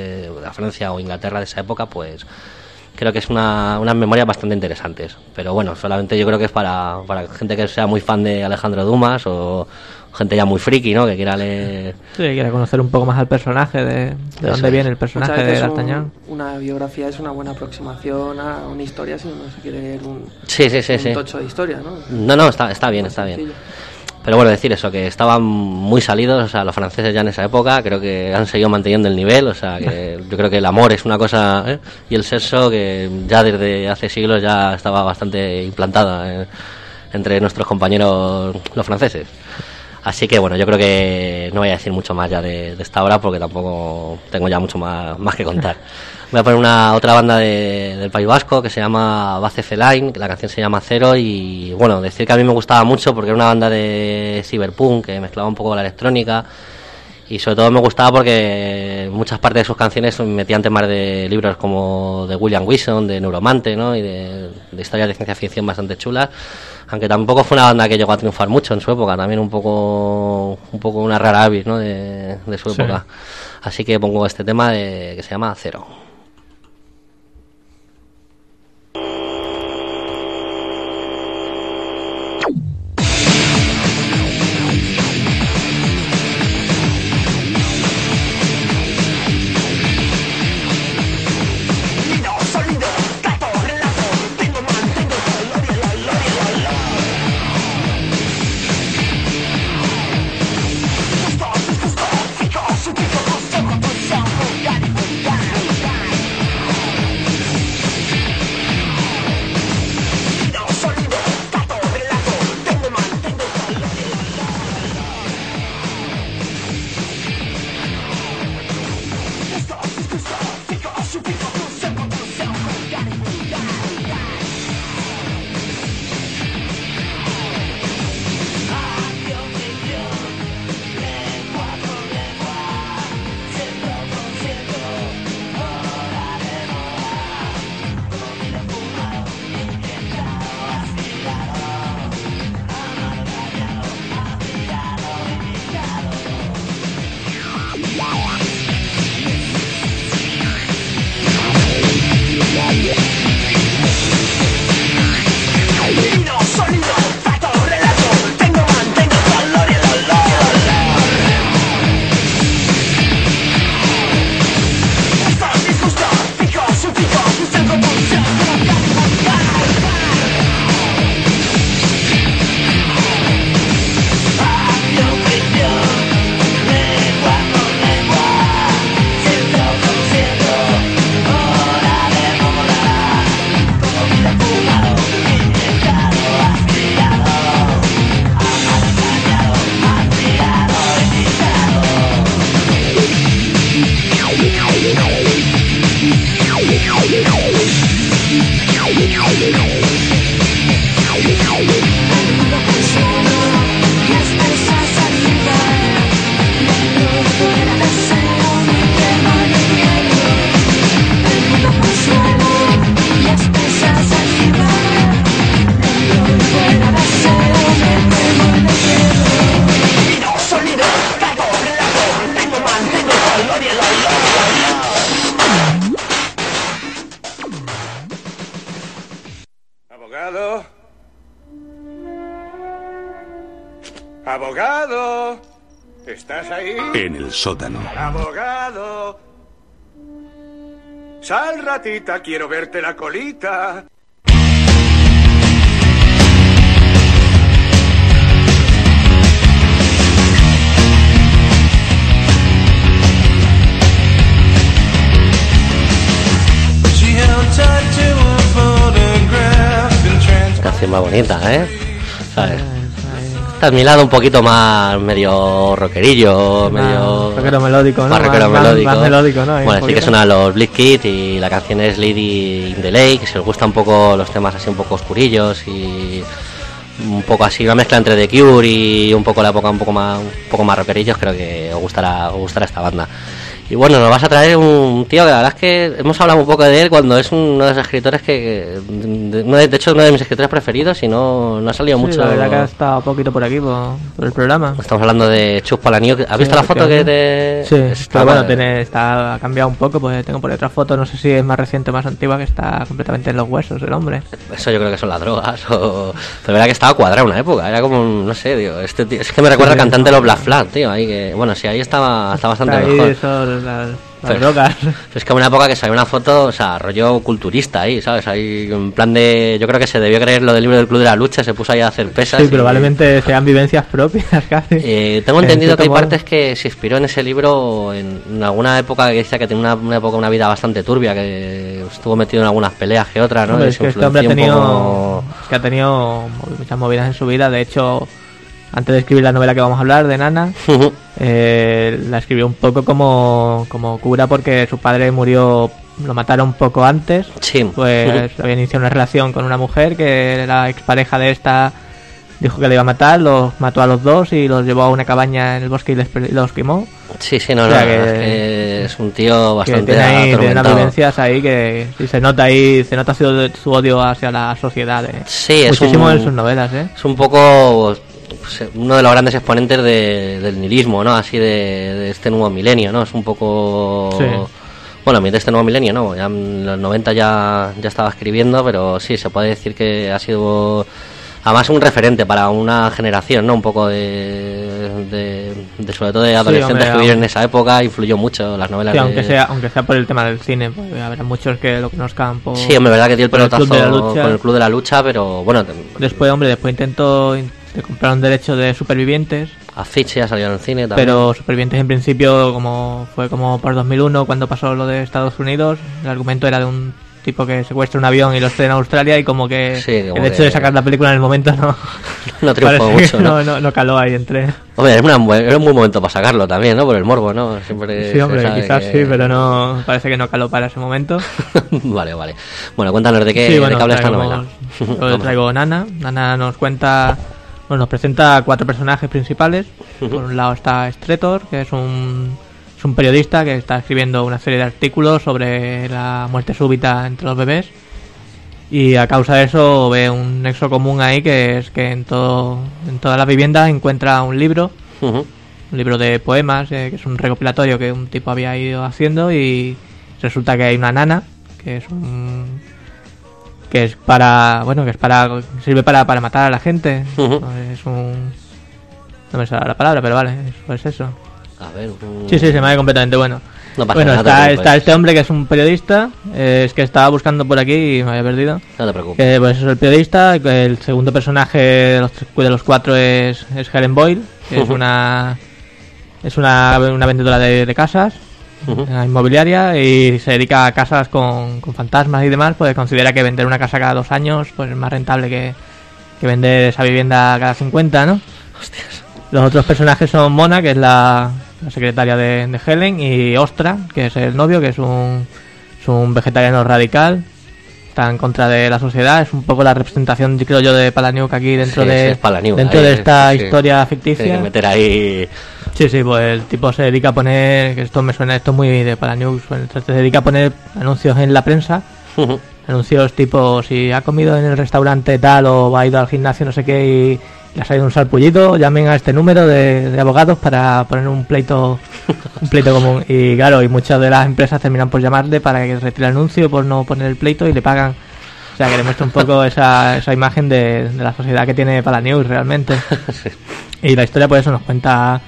o Inglaterra de esa época, pues creo que es unas memorias bastante interesantes. Pero bueno, solamente yo creo que es para gente que sea muy fan de Alejandro Dumas o gente ya muy friki, ¿no? Que quiera leer... Sí, quiera conocer un poco más al personaje, de dónde viene el personaje de D'Artagnan. Una biografía es una buena aproximación a una historia si uno se quiere leer un tocho de historia, ¿no? No, está bien. Pero bueno, decir eso, que estaban muy salidos, o sea, los franceses ya en esa época, creo que han seguido manteniendo el nivel, o sea, que yo creo que el amor es una cosa, y el sexo que ya desde hace siglos ya estaba bastante implantada entre nuestros compañeros los franceses. Así que bueno, yo creo que no voy a decir mucho más ya de esta obra porque tampoco tengo ya mucho más que contar. Voy a poner otra banda del País Vasco que se llama Bace Felain, la canción se llama Cero, y bueno, decir que a mí me gustaba mucho porque era una banda de cyberpunk que mezclaba un poco la electrónica y sobre todo me gustaba porque muchas partes de sus canciones metían temas de libros como de William Wilson, de Neuromante, ¿no? Y de historias de ciencia ficción bastante chulas, aunque tampoco fue una banda que llegó a triunfar mucho en su época, también un poco una rara avis, ¿no? de su época. Así que pongo este tema que se llama Cero. ¡Abogado! ¿Estás ahí? En el sótano. ¡Abogado! Sal, ratita, quiero verte la colita. Canción más bonita, ¿sabes? Estás mirado un poquito más medio rockerillo, medio... rockero melódico, ¿no? Más rockero melódico. Más melódico, ¿no? Bueno, decir que suenan los Bliss Kids y la canción es Lady in the Lake. Si os gustan un poco los temas así un poco oscurillos y un poco así, una mezcla entre The Cure y un poco la época un poco más rockerillos, creo que os gustará esta banda. Y bueno, nos vas a traer un tío que la verdad es que hemos hablado un poco de él cuando es uno de los escritores de hecho uno de mis escritores preferidos y no ha salido mucho. La verdad que ha estado un poquito por aquí, por el programa. Estamos hablando de Chus Palahniuk. ¿Has visto la foto que te...? Sí, pero bueno, ha cambiado un poco, pues tengo por otra foto, no sé si es más reciente o más antigua, que está completamente en los huesos el hombre. Eso yo creo que son las drogas, pero la verdad que estaba cuadrado una época, era como, no sé, tío, este tío, es que me recuerda al cantante de los Black Flag, tío, ahí que, bueno, sí, ahí está bastante ahí mejor. Las drogas. Es que en una época que salió una foto, o sea, rollo culturista ahí, ¿sabes? Ahí en plan de... Yo creo que se debió creer lo del libro del Club de la Lucha, se puso ahí a hacer pesas. Sí, probablemente sean vivencias propias casi. Tengo entendido que hay partes que se inspiró en ese libro en alguna época que decía que tenía una vida bastante turbia, que estuvo metido en algunas peleas que otras, ¿no? Hombre, es que este hombre ha tenido muchas movidas en su vida, de hecho... Antes de escribir la novela que vamos a hablar, de Nana, la escribió un poco como cura porque su padre murió, lo mataron un poco antes. Sí. Pues había iniciado una relación con una mujer que era expareja de esta, dijo que le iba a matar, los mató a los dos y los llevó a una cabaña en el bosque y los quemó. Sí, no, o sea, que es un tío bastante tiene unas vivencias ahí que sí, se nota su odio hacia la sociedad. Sí, muchísimo en sus novelas. Es un poco... uno de los grandes exponentes del nihilismo, ¿no? Así de este nuevo milenio, ¿no? Es un poco... Sí. Bueno, de este nuevo milenio, ¿no? Ya en los 90 ya estaba escribiendo, pero sí, se puede decir que ha sido... Además un referente para una generación, ¿no? Un poco de sobre todo de adolescentes que vivieron en esa época, influyó mucho las novelas. Sí, aunque sea por el tema del cine, pues habrá muchos que lo conozcan por... Sí, hombre, verdad que dio el pelotazo con el Club de la Lucha, pero bueno... Después intentó... Te compraron derechos de Supervivientes. Afiche ha salido en el cine también. Pero Supervivientes en principio fue como por 2001 cuando pasó lo de Estados Unidos. El argumento era de un tipo que secuestra un avión y lo estrena en Australia y como que el hecho de sacar la película en el momento no triunfó mucho, no caló ahí entre... Hombre, era un buen momento para sacarlo también, ¿no? Por el morbo, ¿no? Siempre sí, hombre, quizás sí, pero no parece que no caló para ese momento. Vale. Bueno, cuéntanos de qué habla esta novela. Yo traigo Nana. Nana nos cuenta... Bueno, nos presenta 4 personajes principales. Por un lado está Streetor, que es un periodista que está escribiendo una serie de artículos sobre la muerte súbita entre los bebés. Y a causa de eso ve un nexo común ahí, que es que en toda la vivienda encuentra un libro. Un libro de poemas, que es un recopilatorio que un tipo había ido haciendo. Y resulta que hay una nana, sirve para matar a la gente. No me sale la palabra, pero vale, es eso. A ver, sí, se me va completamente. Bueno, está este hombre que es un periodista, es que estaba buscando por aquí y me había perdido. No te preocupes. Pues es el periodista. El segundo personaje de los 4 es Helen Boyle, que es una vendedora de casas. Una inmobiliaria, y se dedica a casas con fantasmas y demás, pues considera que vender una casa cada 2 años pues es más rentable que vender esa vivienda cada 50, ¿no? Hostias. Los otros personajes son Mona, que es la secretaria de Helen, y Ostra, que es el novio, que es un vegetariano radical, está en contra de la sociedad. Es un poco la representación, creo yo, de Palahniuk aquí dentro de esta historia ficticia. Tiene que meter ahí... Sí, pues el tipo se dedica a poner, que esto me suena, esto muy de Palahniuk, se dedica a poner anuncios en la prensa, anuncios tipo, si ha comido en el restaurante tal o ha ido al gimnasio no sé qué y le ha salido un sarpullito, llamen a este número de abogados para poner un pleito común. Y claro, y muchas de las empresas terminan por llamarle para que retire el anuncio por no poner el pleito y le pagan. O sea, que le muestra un poco esa imagen de la sociedad que tiene Palahniuk realmente. Y la historia, pues eso, nos cuenta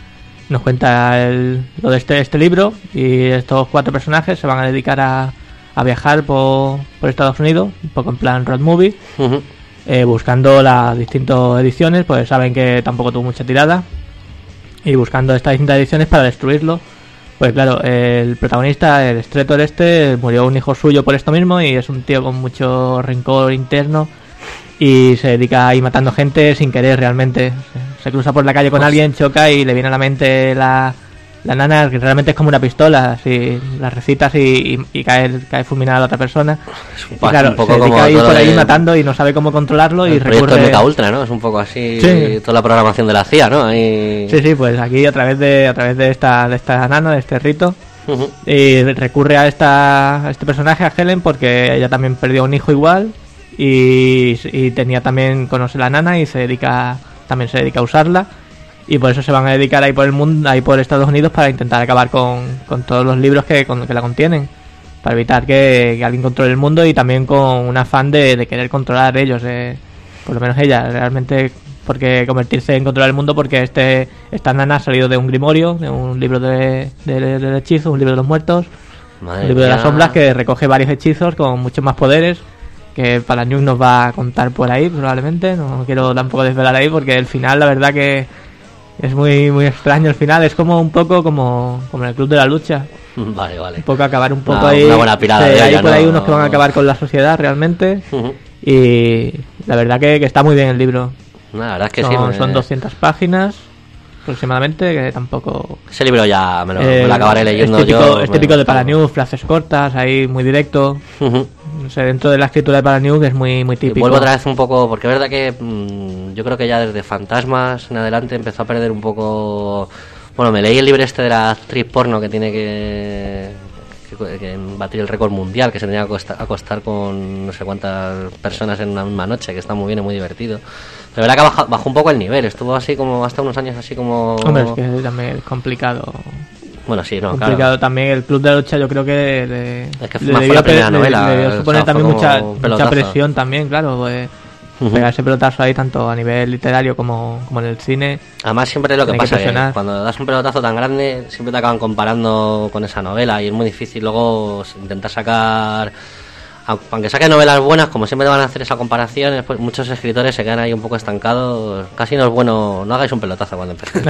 lo de este libro, y estos 4 personajes se van a dedicar a viajar por Estados Unidos, un poco en plan road movie, buscando las distintas ediciones, pues saben que tampoco tuvo mucha tirada, y buscando estas distintas ediciones para destruirlo. Pues claro, el protagonista, el Streetor murió un hijo suyo por esto mismo, y es un tío con mucho rencor interno, y se dedica a ir matando gente sin querer realmente. Se cruza por la calle con alguien, choca y le viene a la mente la nana, que realmente es como una pistola, así la recitas y cae fulminada a la otra persona. Es y claro, un poco se dedica como a ir por ahí el matando y no sabe cómo controlarlo, y proyecto recurre... Mecha Ultra, ¿no? Es un poco así, sí, toda la programación de la CIA, ¿no? Ahí... Sí, pues aquí a través de esta nana, de este rito, y recurre a este personaje, a Helen, porque ella también perdió un hijo igual, y tenía también, conoce la nana y también se dedica a usarla, y por eso se van a dedicar ahí por el mundo, ahí por Estados Unidos, para intentar acabar con todos los libros que la contienen, para evitar que alguien controle el mundo, y también con un afán de querer controlar ellos, por lo menos ella realmente, porque convertirse en controlar el mundo, porque esta nana ha salido de un grimorio, de un libro de hechizos, un libro de los muertos, un libro de las sombras, que recoge varios hechizos con muchos más poderes, que Palahniuk nos va a contar por ahí probablemente. No quiero tampoco desvelar ahí, porque el final, la verdad que es muy muy extraño. El final es como un poco como el Club de la Lucha. Vale. Un poco acabar un poco ahí. Una buena pirada de hay ella, por ahí ¿no? unos que van a acabar con la sociedad realmente. Y la verdad que está muy bien el libro. La verdad es que son 200 páginas aproximadamente, que tampoco... Ese libro ya me lo acabaré leyendo es típico de Palahniuk, frases cortas, ahí muy directo. No sé, dentro de la escritura de Palahniuk es muy muy típico. Vuelvo otra vez un poco, porque es verdad que yo creo que ya desde Fantasmas en adelante empezó a perder un poco... Bueno, me leí el libro de la actriz porno que tiene que batir el récord mundial, que se tenía que acostar con no sé cuántas personas en una misma noche, que está muy bien y muy divertido. Pero la verdad que bajó un poco el nivel, estuvo así como hasta unos años así como... Hombre, es que también es complicado. Bueno, sí, no, complicado claro. También el Club de la Lucha, yo creo que es que fue la primera novela. Le debió suponer también mucha presión también, claro, pues... Pegar ese pelotazo ahí tanto a nivel literario como en el cine. Además siempre es lo que pasa, que cuando das un pelotazo tan grande siempre te acaban comparando con esa novela, y es muy difícil luego intentar sacar, aunque saques novelas buenas, como siempre te van a hacer esa comparación, pues muchos escritores se quedan ahí un poco estancados. Casi no es bueno, no hagáis un pelotazo cuando empecéis.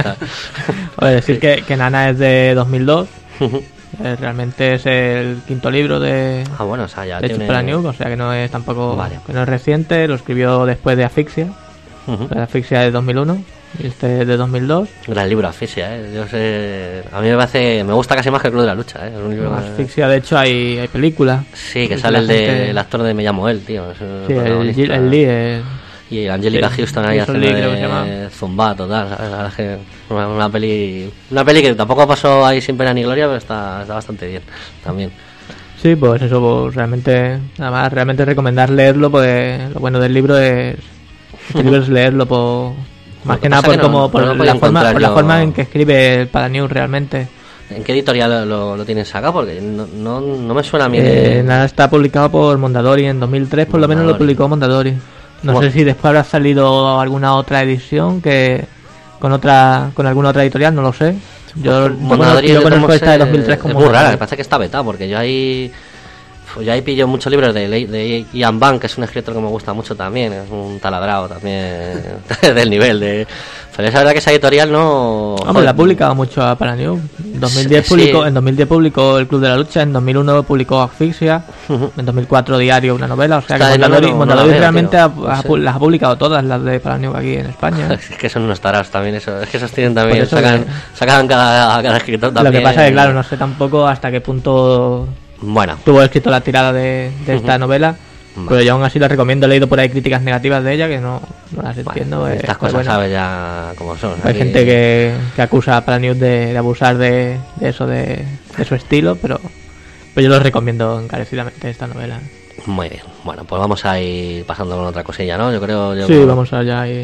Decir que Nana es de 2002. Realmente es el 5.º libro de bueno, o sea, ya tiene... Palahniuk, o sea que no es tampoco que no es reciente, lo escribió después de Asfixia. La Asfixia de 2001 y este de 2002. Gran libro, Asfixia, yo sé, a mí me gusta casi más que el Club de la Lucha, es un libro Asfixia, de hecho hay película. Sí, que sale el actor de Me llamo él, tío. Sí, el Lee. Y Angelica Houston ahí haciendo de zumba total, ¿sabes? Una peli que tampoco pasó ahí sin pena ni gloria, pero está bastante bien también. Sí, pues eso, pues realmente recomendar leerlo, pues lo bueno del libro es libro es leerlo más que nada por la forma en que escribe Palahniuk realmente. ¿En qué editorial lo tienes acá? Porque no me suena a mí nada, está publicado por Mondadori en 2003, por lo menos lo publicó Mondadori. No sé si después habrá salido alguna otra edición que con alguna otra editorial, no lo sé. Yo conozco esta de 2003 como... Es muy rara, me parece que está beta, porque yo ahí pillo muchos libros de Ian Bank, que es un escritor que me gusta mucho también, es un taladrado también del nivel de... Pero es verdad que esa editorial no... Hombre, la ha publicado mucho a Palahniuk. En 2010 publicó El Club de la Lucha, en 2001 publicó Asfixia, en 2004 Diario, una novela, o sea que Mondadori realmente las ha publicado todas las de Palahniuk aquí en España. Es que son unos tarados también, eso. Es que esos tienen también, sacan cada escritor también. Lo que pasa es que, claro, no sé tampoco hasta qué punto tuvo escrito la tirada de esta novela. Pero yo aún así la recomiendo. He leído por ahí críticas negativas de ella que no las entiendo. Estas cosas sabes ya cómo son. Hay gente que acusa a Palahniuk de abusar de eso, de su estilo, pero yo lo recomiendo encarecidamente esta novela. Muy bien, bueno, pues vamos a ir pasando con otra cosilla, ¿no? Yo creo... Sí, vamos allá y...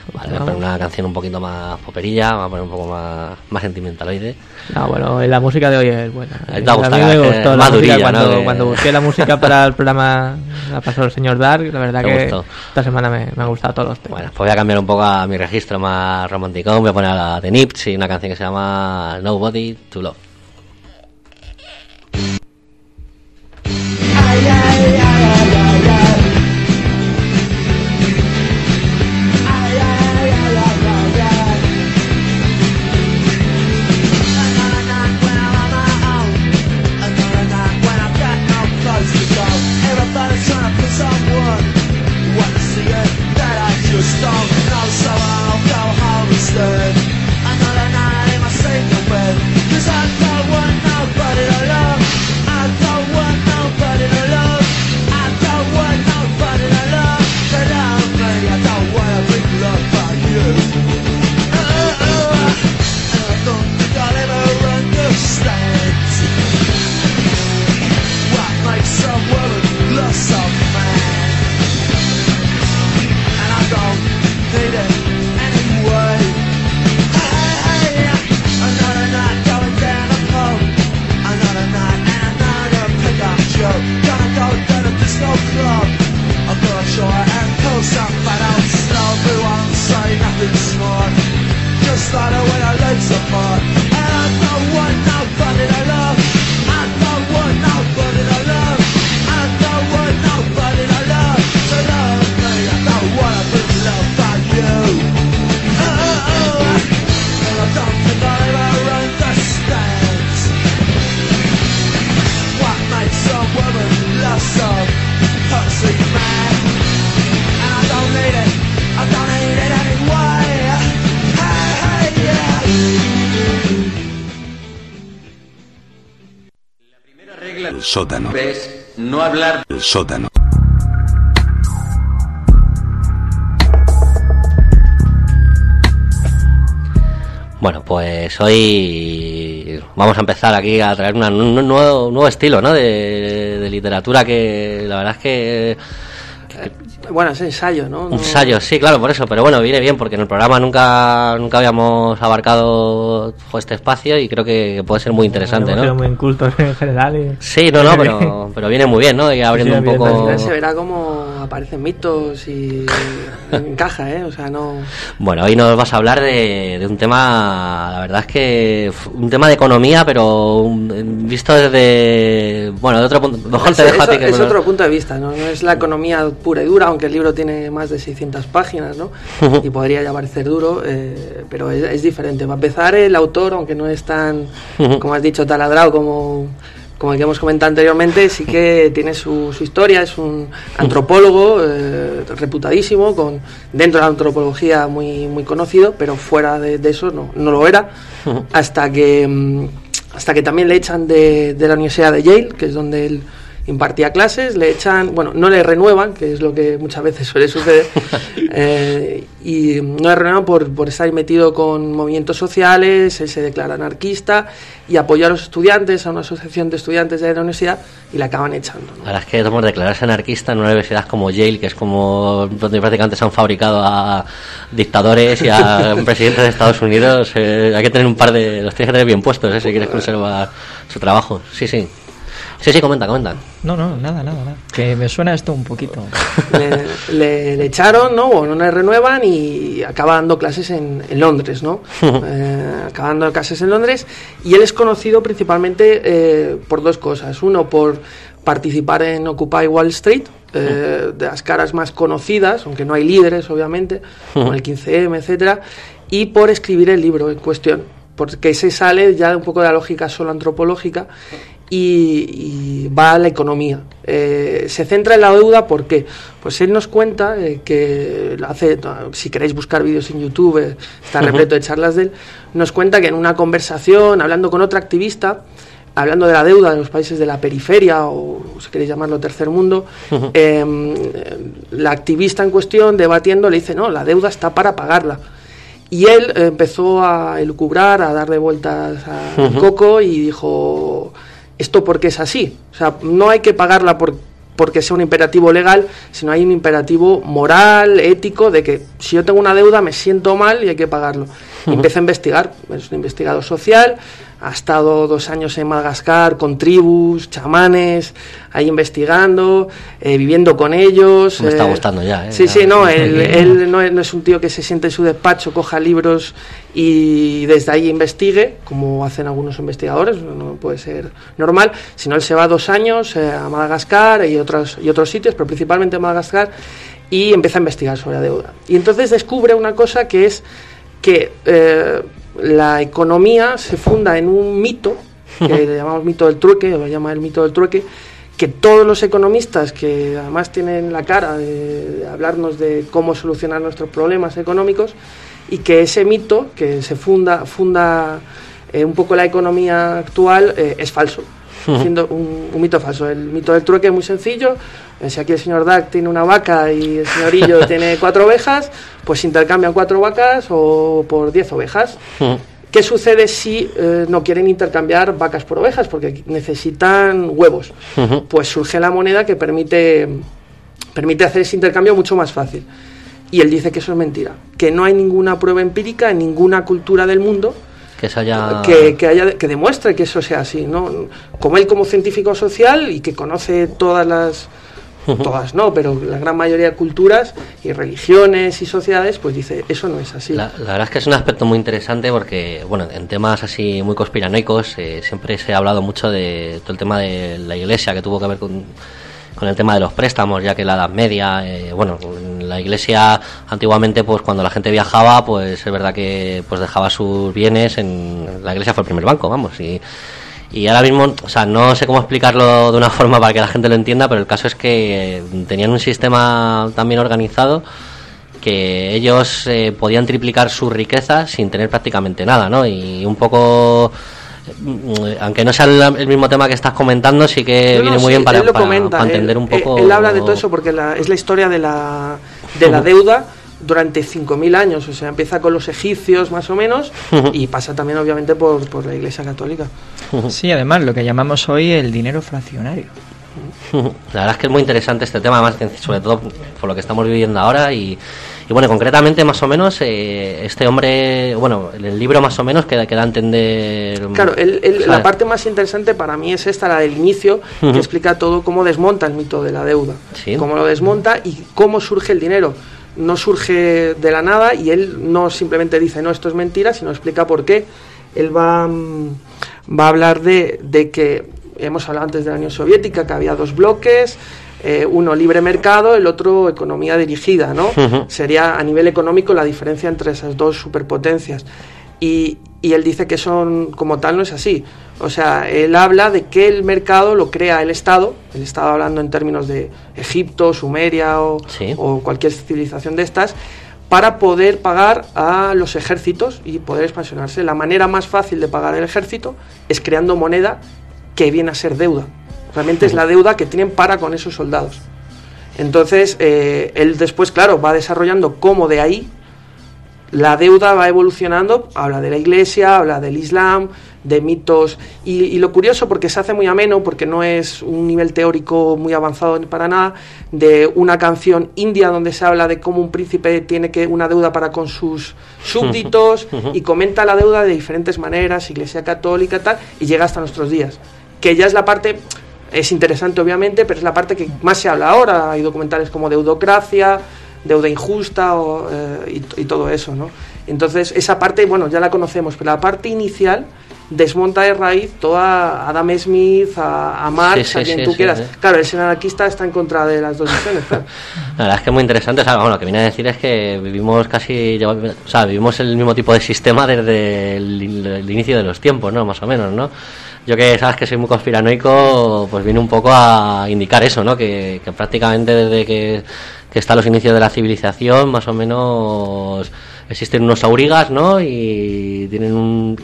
Vale, vamos a poner una canción un poquito más poperilla, vamos a poner un poco más sentimentaloide. No, bueno, la música de hoy es buena. A mí me gustó la música cuando busqué la música para el programa la pasó el señor Dark, la verdad que esta semana me han gustado todos los temas. Bueno, pues voy a cambiar un poco a mi registro más romántico, voy a poner a la de Nips y una canción que se llama Nobody to Love. Ay, ay, ay, ay, ay, ay. Another night in my single bed, 'cause I don't want nobody to love. I don't want nobody to love. I don't want nobody to love. To love me, I don't want a big love by you. And I don't think I'll ever understand what makes a woman love some man. And I don't need it anyway. Another night going down the pub. Another night and another pickup joke. Gonna go to the disco club. I'm gonna try and pull some fat old snob who won't say nothing smart. Just like the way her legs apart. And I don't want nobody to love. I don't want nobody to love. I don't want nobody to love. To love me, I don't want a big love by you. And I don't think I'll ever understand what makes a woman love some pussy man. And I don't need it anyway. Hey, yeah. La primera regla del sótano es no hablar del sótano. Bueno, pues hoy vamos a empezar aquí a traer un nuevo estilo, ¿no? de literatura que la verdad es que bueno, es ensayo, ¿no? Ensayo, sí, claro, por eso, pero bueno, viene bien porque en el programa nunca habíamos abarcado este espacio y creo que puede ser muy interesante, hemos ¿no? sido muy incultos en general. Sí, pero viene muy bien, ¿no? Y abriendo un poco... Al final se verá cómo aparecen mitos y encaja, ¿eh? O sea, no... Bueno, hoy nos vas a hablar de un tema, la verdad es que un tema de economía, pero visto desde... Bueno, de otro punto... Mejor te dejo a ti que... Es otro punto de vista, ¿no? No es la economía pura y dura, aunque el libro tiene más de 600 páginas, ¿no? Y podría ya parecer duro, pero es diferente. Para empezar, el autor, aunque no es tan, como has dicho, taladrado como el que hemos comentado anteriormente, sí que tiene su historia. Es un antropólogo reputadísimo, dentro de la antropología muy conocido, pero fuera de eso no lo era, hasta que también le echan de la Universidad de Yale, que es donde él impartía clases, le echan, bueno, no le renuevan, que es lo que muchas veces suele suceder, y no le renuevan por estar metido con movimientos sociales. Él se declara anarquista y apoyó a los estudiantes, a una asociación de estudiantes de la universidad, y le acaban echando, ¿no? Ahora es que tomar declararse anarquista en una universidad como Yale, que es como donde prácticamente se han fabricado a dictadores y a presidentes de Estados Unidos, hay que tener los tienes que tener bien puestos, si quieres conservar su trabajo. Sí, comenta. No, nada. Que me suena esto un poquito. Le echaron, ¿no? O no le renuevan y acaba dando clases en Londres, ¿no? Acaba dando clases en Londres, y él es conocido principalmente por dos cosas. Uno, por participar en Occupy Wall Street, de las caras más conocidas, aunque no hay líderes, obviamente, como el 15M, etcétera, y por escribir el libro en cuestión, porque se sale ya un poco de la lógica solo antropológica y va a la economía. Se centra en la deuda. ¿Por qué? Pues él nos cuenta que si queréis buscar vídeos en YouTube, está repleto de charlas de él, nos cuenta que en una conversación, hablando con otra activista, hablando de la deuda de los países de la periferia, o si queréis llamarlo tercer mundo, la activista en cuestión, debatiendo, le dice, no, la deuda está para pagarla. Y él empezó a elucubrar, a darle vueltas al coco y dijo, ¿esto por qué es así? O sea, no hay que pagarla porque sea un imperativo legal, sino hay un imperativo moral, ético, de que si yo tengo una deuda me siento mal y hay que pagarlo. Y empieza a investigar, es un investigador social, ha estado 2 años en Madagascar con tribus, chamanes, ahí investigando, viviendo con ellos. Me está gustando ya, ¿eh? Sí, sí, no, él no es un tío que se siente en su despacho, coja libros y desde ahí investigue, como hacen algunos investigadores, no puede ser normal, sino él se va 2 años a Madagascar y otros sitios, pero principalmente a Madagascar, y empieza a investigar sobre la deuda. Y entonces descubre una cosa que es que la economía se funda en un mito, que le llamamos mito del trueque, o lo llama el mito del trueque, que todos los economistas, que además tienen la cara de hablarnos de cómo solucionar nuestros problemas económicos, y que ese mito, que se funda un poco la economía actual, es falso, siendo un mito falso. El mito del trueque es muy sencillo. Si aquí el señor Duck tiene una vaca y el señorillo tiene 4 ovejas, pues intercambian 4 vacas o por 10 ovejas. ¿Qué sucede si no quieren intercambiar vacas por ovejas? Porque necesitan huevos. Pues surge la moneda que permite hacer ese intercambio mucho más fácil. Y él dice que eso es mentira, que no hay ninguna prueba empírica en ninguna cultura del mundo que demuestre que eso sea así, ¿no? Como él, como científico social y que conoce todas no, pero la gran mayoría de culturas y religiones y sociedades, pues dice, eso no es así. La verdad es que es un aspecto muy interesante porque, bueno, en temas así muy conspiranoicos siempre se ha hablado mucho de todo el tema de la Iglesia, que tuvo que ver con el tema de los préstamos, ya que la Edad Media, bueno, la Iglesia antiguamente, pues cuando la gente viajaba, pues es verdad que pues dejaba sus bienes la Iglesia fue el primer banco, vamos, y ahora mismo, o sea, no sé cómo explicarlo de una forma para que la gente lo entienda, pero el caso es que tenían un sistema tan bien organizado que ellos podían triplicar su riqueza sin tener prácticamente nada, ¿no? Y un poco, aunque no sea el mismo tema que estás comentando, sí que viene muy bien para entender un poco. Él habla de todo eso porque es la historia de la deuda durante 5.000 años, o sea, empieza con los egipcios más o menos y pasa también obviamente por la Iglesia Católica. Sí, además lo que llamamos hoy el dinero fraccionario. La verdad es que es muy interesante este tema, además, sobre todo por lo que estamos viviendo ahora y bueno, concretamente más o menos este hombre, bueno, el libro más o menos que da a entender. Claro, la parte más interesante para mí es esta, la del inicio, que explica todo cómo desmonta el mito de la deuda, cómo lo desmonta y cómo surge el dinero. No surge de la nada y él no simplemente dice no, esto es mentira, sino explica por qué. Él va a hablar de que hemos hablado antes de la Unión Soviética, que había 2 bloques, uno libre mercado, el otro economía dirigida, ¿no? Sería a nivel económico la diferencia entre esas 2 superpotencias. Y él dice que eso como tal no es así. O sea, él habla de que el mercado lo crea el Estado hablando en términos de Egipto, Sumeria o cualquier civilización de estas, para poder pagar a los ejércitos y poder expansionarse. La manera más fácil de pagar el ejército es creando moneda que viene a ser deuda. Realmente es la deuda que tienen para con esos soldados. Entonces, él después, claro, va desarrollando cómo de ahí la deuda va evolucionando, habla de la Iglesia, habla del Islam, de mitos, y lo curioso, porque se hace muy ameno, porque no es un nivel teórico muy avanzado para nada, de una canción india donde se habla de cómo un príncipe tiene una deuda para con sus súbditos, y comenta la deuda de diferentes maneras, Iglesia Católica, tal, y llega hasta nuestros días, que ya es la parte, es interesante obviamente, pero es la parte que más se habla ahora. Hay documentales como Deudocracia, deuda injusta y todo eso, ¿no? Entonces esa parte, bueno, ya la conocemos, pero la parte inicial desmonta de raíz toda a Adam Smith, a Marx, a quien tú quieras. Claro, el ser anarquista está en contra de las 2 visiones, claro. La verdad es que es muy interesante. O sea, bueno, lo que viene a decir es que vivimos vivimos el mismo tipo de sistema desde el inicio de los tiempos, ¿no? Más o menos, ¿no? Yo que sabes que soy muy conspiranoico, pues viene un poco a indicar eso, ¿no? Que prácticamente desde que están los inicios de la civilización, más o menos existen unos aurigas, ¿no? Y tienen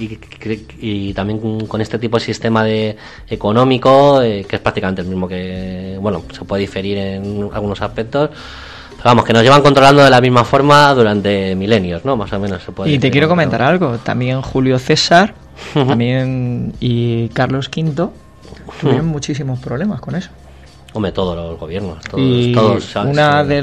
y también con este tipo de sistema económico, que es prácticamente el mismo, que, bueno, se puede diferir en algunos aspectos. Pero vamos, que nos llevan controlando de la misma forma durante milenios, ¿no? Más o menos se puede. Y te quiero comentar algo. También Julio César también y Carlos V tuvieron muchísimos problemas con eso. Hombre, todos los gobiernos, Y todos ¿sabes? una de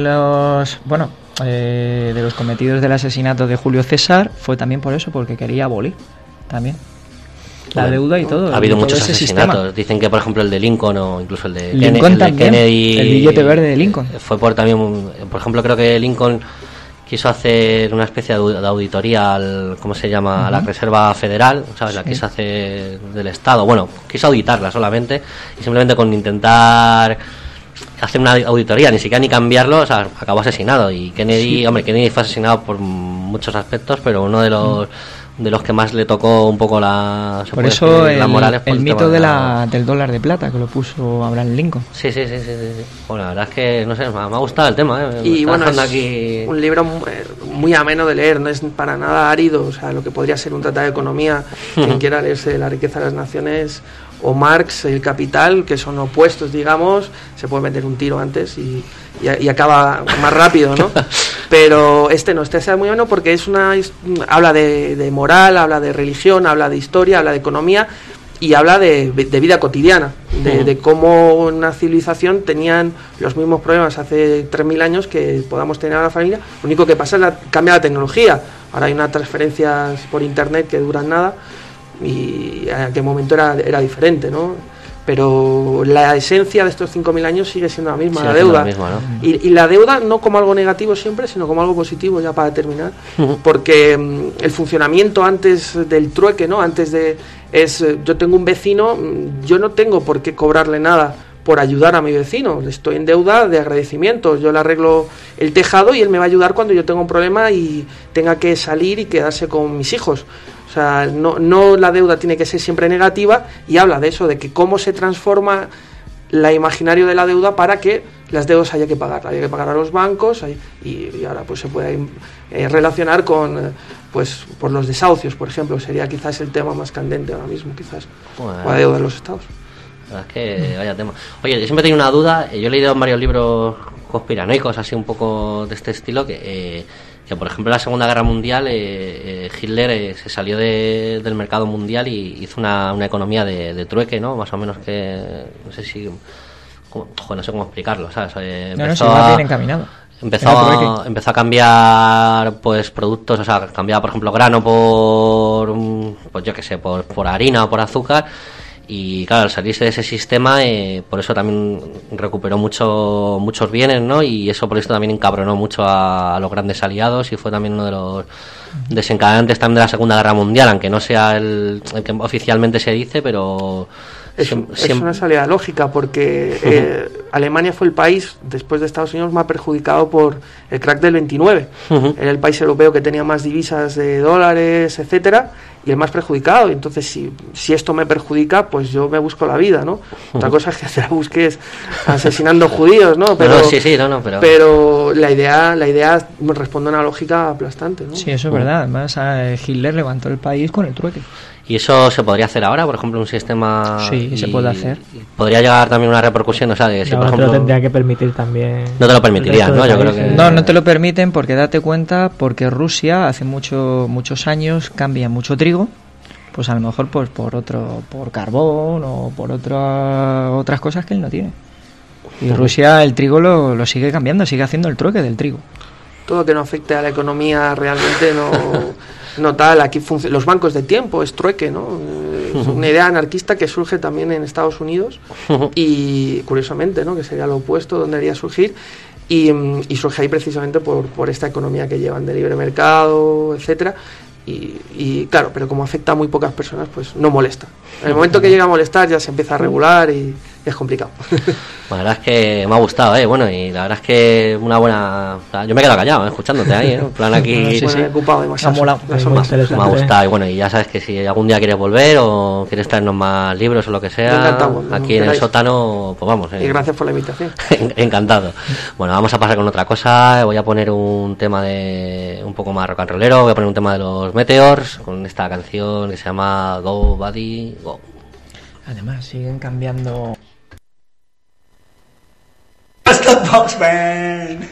los cometidos del asesinato de Julio César fue también por eso, porque quería abolir también la deuda y todo. Ha habido todo muchos ese asesinatos. sistema. Dicen que, por ejemplo, el de Lincoln o incluso el de Lincoln también, Kennedy, el billete verde de Lincoln. Fue por también, por ejemplo, creo que Lincoln quiso hacer una especie de auditoría al, ¿cómo se llama? A la Reserva Federal, ¿sabes? La quiso hacer del Estado. Bueno, quiso auditarla solamente y simplemente con intentar hacer una auditoría, ni siquiera ni cambiarlo, o sea, acabó asesinado. Y Kennedy, hombre, Kennedy fue asesinado por muchos aspectos, pero uno de los que más le tocó un poco la moral el mito del dólar de plata que lo puso Abraham Lincoln. Sí. Bueno, la verdad es que no sé, me ha gustado el tema, y bueno, es aquí un libro muy ameno de leer, no es para nada árido, o sea, lo que podría ser un tratado de economía, quien quiera leerse La riqueza de las naciones o Marx, El Capital, que son opuestos, digamos, se puede meter un tiro antes y acaba más rápido, ¿no? Pero este es muy bueno porque habla de moral, habla de religión, habla de historia, habla de economía y habla de vida cotidiana, de cómo una civilización tenían los mismos problemas hace 3.000 años que podamos tener ahora la familia. Lo único que pasa es cambia la tecnología. Ahora hay unas transferencias por internet que duran nada y en aquel momento era diferente, ¿no? Pero la esencia de estos 5.000 años sigue siendo la misma, la deuda. ¿No? Y la deuda no como algo negativo siempre, sino como algo positivo, ya para terminar. Porque el funcionamiento antes del trueque, ¿no? Yo tengo un vecino, yo no tengo por qué cobrarle nada por ayudar a mi vecino. Estoy en deuda de agradecimiento. Yo le arreglo el tejado y él me va a ayudar cuando yo tenga un problema y tenga que salir y quedarse con mis hijos. O sea, no la deuda tiene que ser siempre negativa, y habla de eso, de que cómo se transforma la imaginario de la deuda para que las deudas haya que pagar a los bancos y ahora pues se puede relacionar con por los desahucios, por ejemplo, sería quizás el tema más candente ahora mismo, quizás, o la deuda de los estados. La verdad es que vaya tema. Oye, yo siempre tengo una duda, yo he leído varios libros conspiranoicos así un poco de este estilo que por ejemplo en la Segunda Guerra Mundial Hitler se salió del mercado mundial y hizo una economía de trueque, ¿no? Más o menos, que no sé si no sé cómo explicarlo, ¿sabes? Empezó va bien encaminado. Empezó a cambiar pues productos, o sea, cambiaba por ejemplo grano por pues yo qué sé, por harina o por azúcar. Y claro, al salirse de ese sistema, por eso también recuperó muchos bienes, ¿no? Y eso por eso también encabronó mucho a los grandes aliados y fue también uno de los desencadenantes también de la Segunda Guerra Mundial, aunque no sea el que oficialmente se dice, pero es una salida lógica, porque Alemania fue el país, después de Estados Unidos, más perjudicado por el crack del 29. Era el país europeo que tenía más divisas de dólares, etcétera, y el más perjudicado. Entonces, si esto me perjudica, pues yo me busco la vida, ¿no? Otra cosa es que te la busques asesinando judíos, ¿no? Pero, pero la idea responde a una lógica aplastante, ¿no? Sí, eso es verdad. Además, Hitler levantó el país con el trueque. ¿Y eso se podría hacer ahora, por ejemplo, un sistema? Sí, se puede hacer. ¿Podría llegar también una repercusión? O sea, de si, por ejemplo, te lo tendría que permitir también. No te lo permitirían, ¿no? Yo creo que... No te lo permiten porque date cuenta, porque Rusia hace muchos años cambia mucho trigo, pues a lo mejor pues por carbón o por otras cosas que él no tiene. Y Rusia el trigo lo sigue cambiando, sigue haciendo el trueque del trigo. Todo que no afecte a la economía realmente no tal. Aquí los bancos de tiempo es trueque, ¿no? Es una idea anarquista que surge también en Estados Unidos y curiosamente, ¿no? Que sería lo opuesto donde debería surgir y surge ahí precisamente por esta economía que llevan de libre mercado, etcétera. Y claro, pero como afecta a muy pocas personas, pues no molesta. En el momento que llega a molestar ya se empieza a regular y es complicado. La verdad es que me ha gustado, bueno, y la verdad es que una buena... Yo me he quedado callado, escuchándote ahí, en plan aquí... Sí. Ocupado demasiado. Me ha gustado, y bueno, y ya sabes que si algún día quieres volver o quieres traernos más libros o lo que sea, encantado, aquí en el sótano, pues vamos. Y gracias por la invitación. Encantado. Bueno, vamos a pasar con otra cosa. Voy a poner un tema de un poco más rock and rollero, voy a poner un tema de los Meteors con esta canción que se llama Go Buddy Go. Además siguen cambiando. The Postman.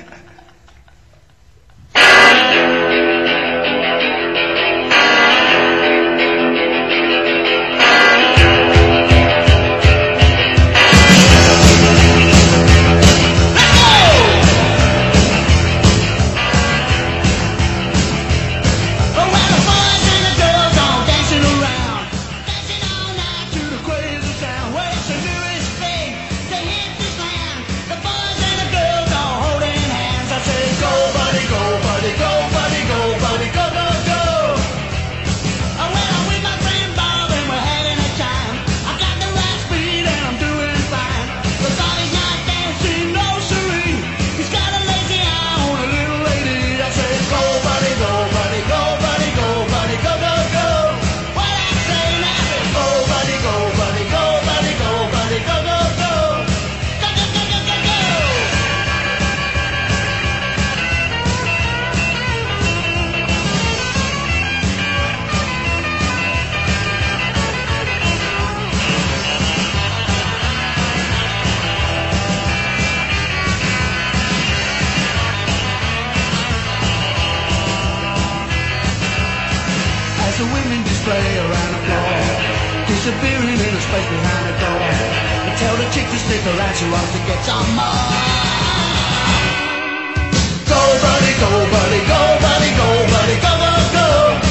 disappearing in the space behind the door. I tell the chick to stick around, she wants to get some more. Go, buddy, go, buddy, go, buddy, go, buddy, go, go, go.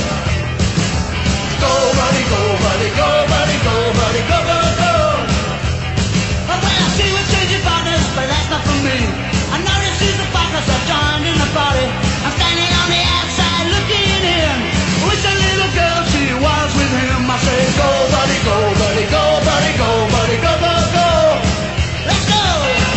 Go, buddy, go, buddy, go, buddy, go, buddy, go, go, go. Well, I see we're changing partners, but that's not for me. I notice she's the partners I've joined in the party. I'm standing on the outside looking in. Wish a little girl she was with him. I say, go, buddy, go, buddy, go, buddy, go, buddy, go, go, go. Let's go.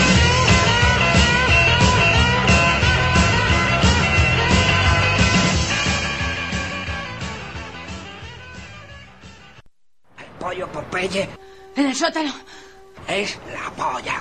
Pollo Popeye En el sótano. es la polla.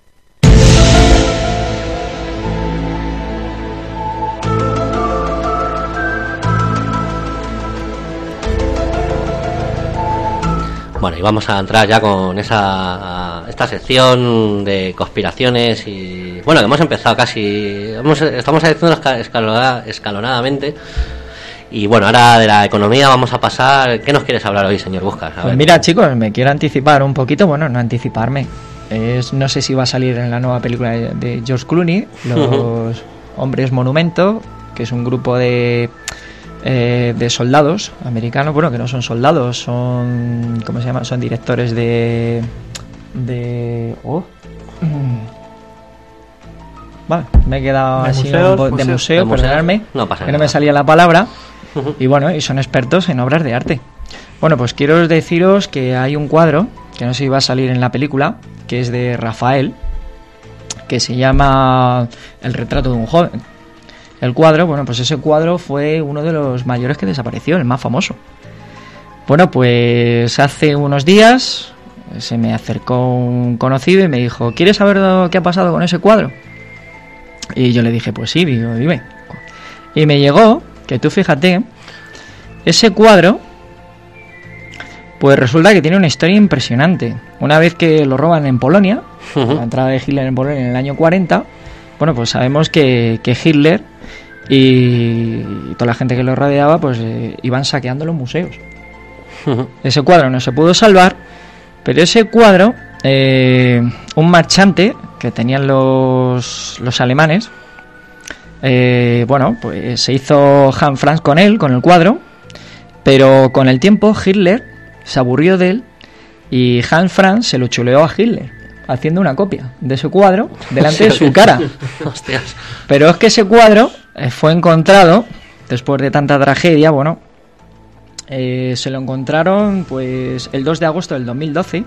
Bueno, y vamos a entrar ya con esta sección de conspiraciones y... Bueno, que hemos empezado casi... Estamos haciendo escalonadamente. Y bueno, ahora de la economía vamos a pasar... ¿Qué nos quieres hablar hoy, señor Buscas? A Pues ver. mira, chicos, me quiero anticipar un poquito. Bueno, no anticiparme. No sé si va a salir en la nueva película de George Clooney, Los Hombres Monumento, que es un grupo de soldados americanos. Bueno, que no son soldados, son... ¿Cómo se llama? Son directores de Vale, me he quedado De así museos, de museo, perdonadme, No pasa que no nada. me salía la palabra. Y bueno, y son expertos en obras de arte. Bueno, pues quiero deciros que hay un cuadro, que no sé si va a salir en la película, que es de Rafael, que se llama El retrato de un joven. El cuadro, bueno, pues ese cuadro fue uno de los mayores que desapareció, el más famoso. Bueno, pues hace unos días se me acercó un conocido y me dijo, ¿quieres saber lo que ha pasado con ese cuadro? Y yo le dije, pues sí, digo, dime. Y me llegó que tú fíjate, ese cuadro, pues resulta que tiene una historia impresionante. Una vez que lo roban en Polonia, la entrada de Hitler en Polonia en el año 40, bueno, pues sabemos que Hitler y toda la gente que lo rodeaba, pues iban saqueando los museos. Ese cuadro no se pudo salvar, pero ese cuadro, un marchante que tenían los alemanes, bueno, pues se hizo Hans Franz con él, con el cuadro, pero con el tiempo Hitler se aburrió de él y Hans Franz se lo chuleó a Hitler, haciendo una copia de ese cuadro delante de su cara. Hostias. Pero es que ese cuadro fue encontrado, después de tanta tragedia, bueno, se lo encontraron pues el 2 de agosto del 2012.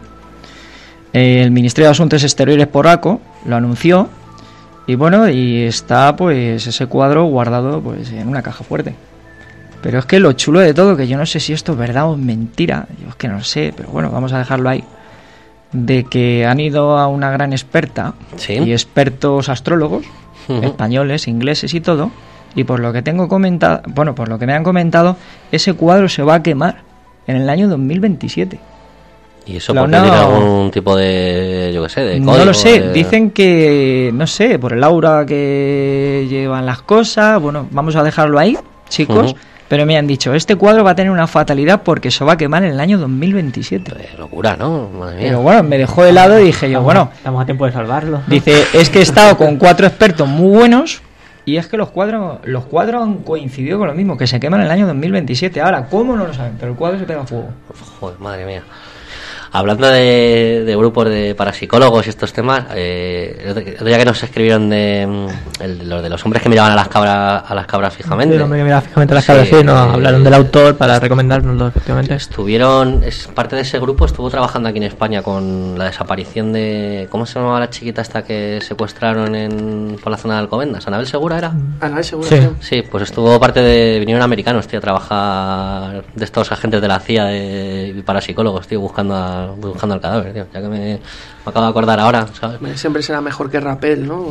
El Ministerio de Asuntos Exteriores polaco lo anunció y bueno, y está pues ese cuadro guardado pues en una caja fuerte. Pero es que lo chulo de todo, que yo no sé si esto es verdad o mentira, yo es que no sé, pero bueno, vamos a dejarlo ahí, de que han ido a una gran experta y expertos astrólogos españoles, ingleses y todo, y por lo que tengo comentado, bueno, por lo que me han comentado, ese cuadro se va a quemar en el año 2027. ¿Y eso porque tiene algún tipo de, yo qué sé, de código? No lo sé, dicen que, no sé, por el aura que llevan las cosas, bueno, vamos a dejarlo ahí, chicos, pero me han dicho, este cuadro va a tener una fatalidad porque se va a quemar en el año 2027. Locura, ¿no? Madre mía. Pero bueno, me dejó de lado y dije yo, bueno, estamos a tiempo de salvarlo. Dice, es que he estado con 4 expertos muy buenos y es que los cuadros han coincidido con lo mismo, que se queman en el año 2027. Ahora, ¿cómo? No lo saben, pero el cuadro se pega a fuego. Joder, madre mía. Hablando de grupos de parapsicólogos y estos temas, el otro día que nos escribieron los de los hombres que miraban a las cabras fijamente. Sí, el hombre que miraba fijamente a las cabras, sí, nos hablaron del autor para recomendárnoslo, efectivamente. Parte de ese grupo estuvo trabajando aquí en España con la desaparición de, ¿cómo se llamaba la chiquita esta que secuestraron por la zona de Alcobendas? ¿Anabel Segura era? Anabel Segura, sí, pues estuvo vinieron americanos, tío, a trabajar de estos agentes de la CIA y parapsicólogos, tío, buscando al cadáver, tío, ya que me acabo de acordar ahora, ¿sabes? Siempre será mejor que Rappel, ¿no?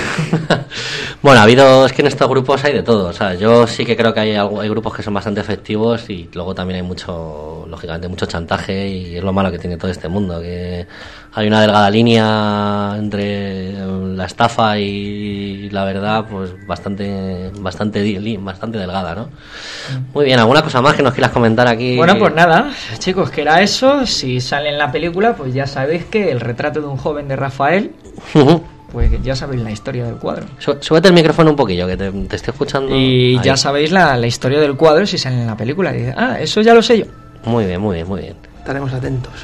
Bueno, es que en estos grupos hay de todo, o sea, yo sí que creo que hay grupos que son bastante efectivos y luego también hay lógicamente mucho chantaje, y es lo malo que tiene todo este mundo, que hay una delgada línea entre la estafa y la verdad, pues bastante delgada, ¿no? Muy bien, ¿alguna cosa más que nos quieras comentar aquí? Bueno, pues nada, chicos, que era eso. Si sale en la película, pues ya sabéis que el retrato de un joven de Rafael, pues ya sabéis la historia del cuadro. Súbete el micrófono un poquillo, que te estoy escuchando. Y ahí. Ya sabéis la historia del cuadro si sale en la película. Y dice, eso ya lo sé yo. Muy bien, muy bien, muy bien. Estaremos atentos.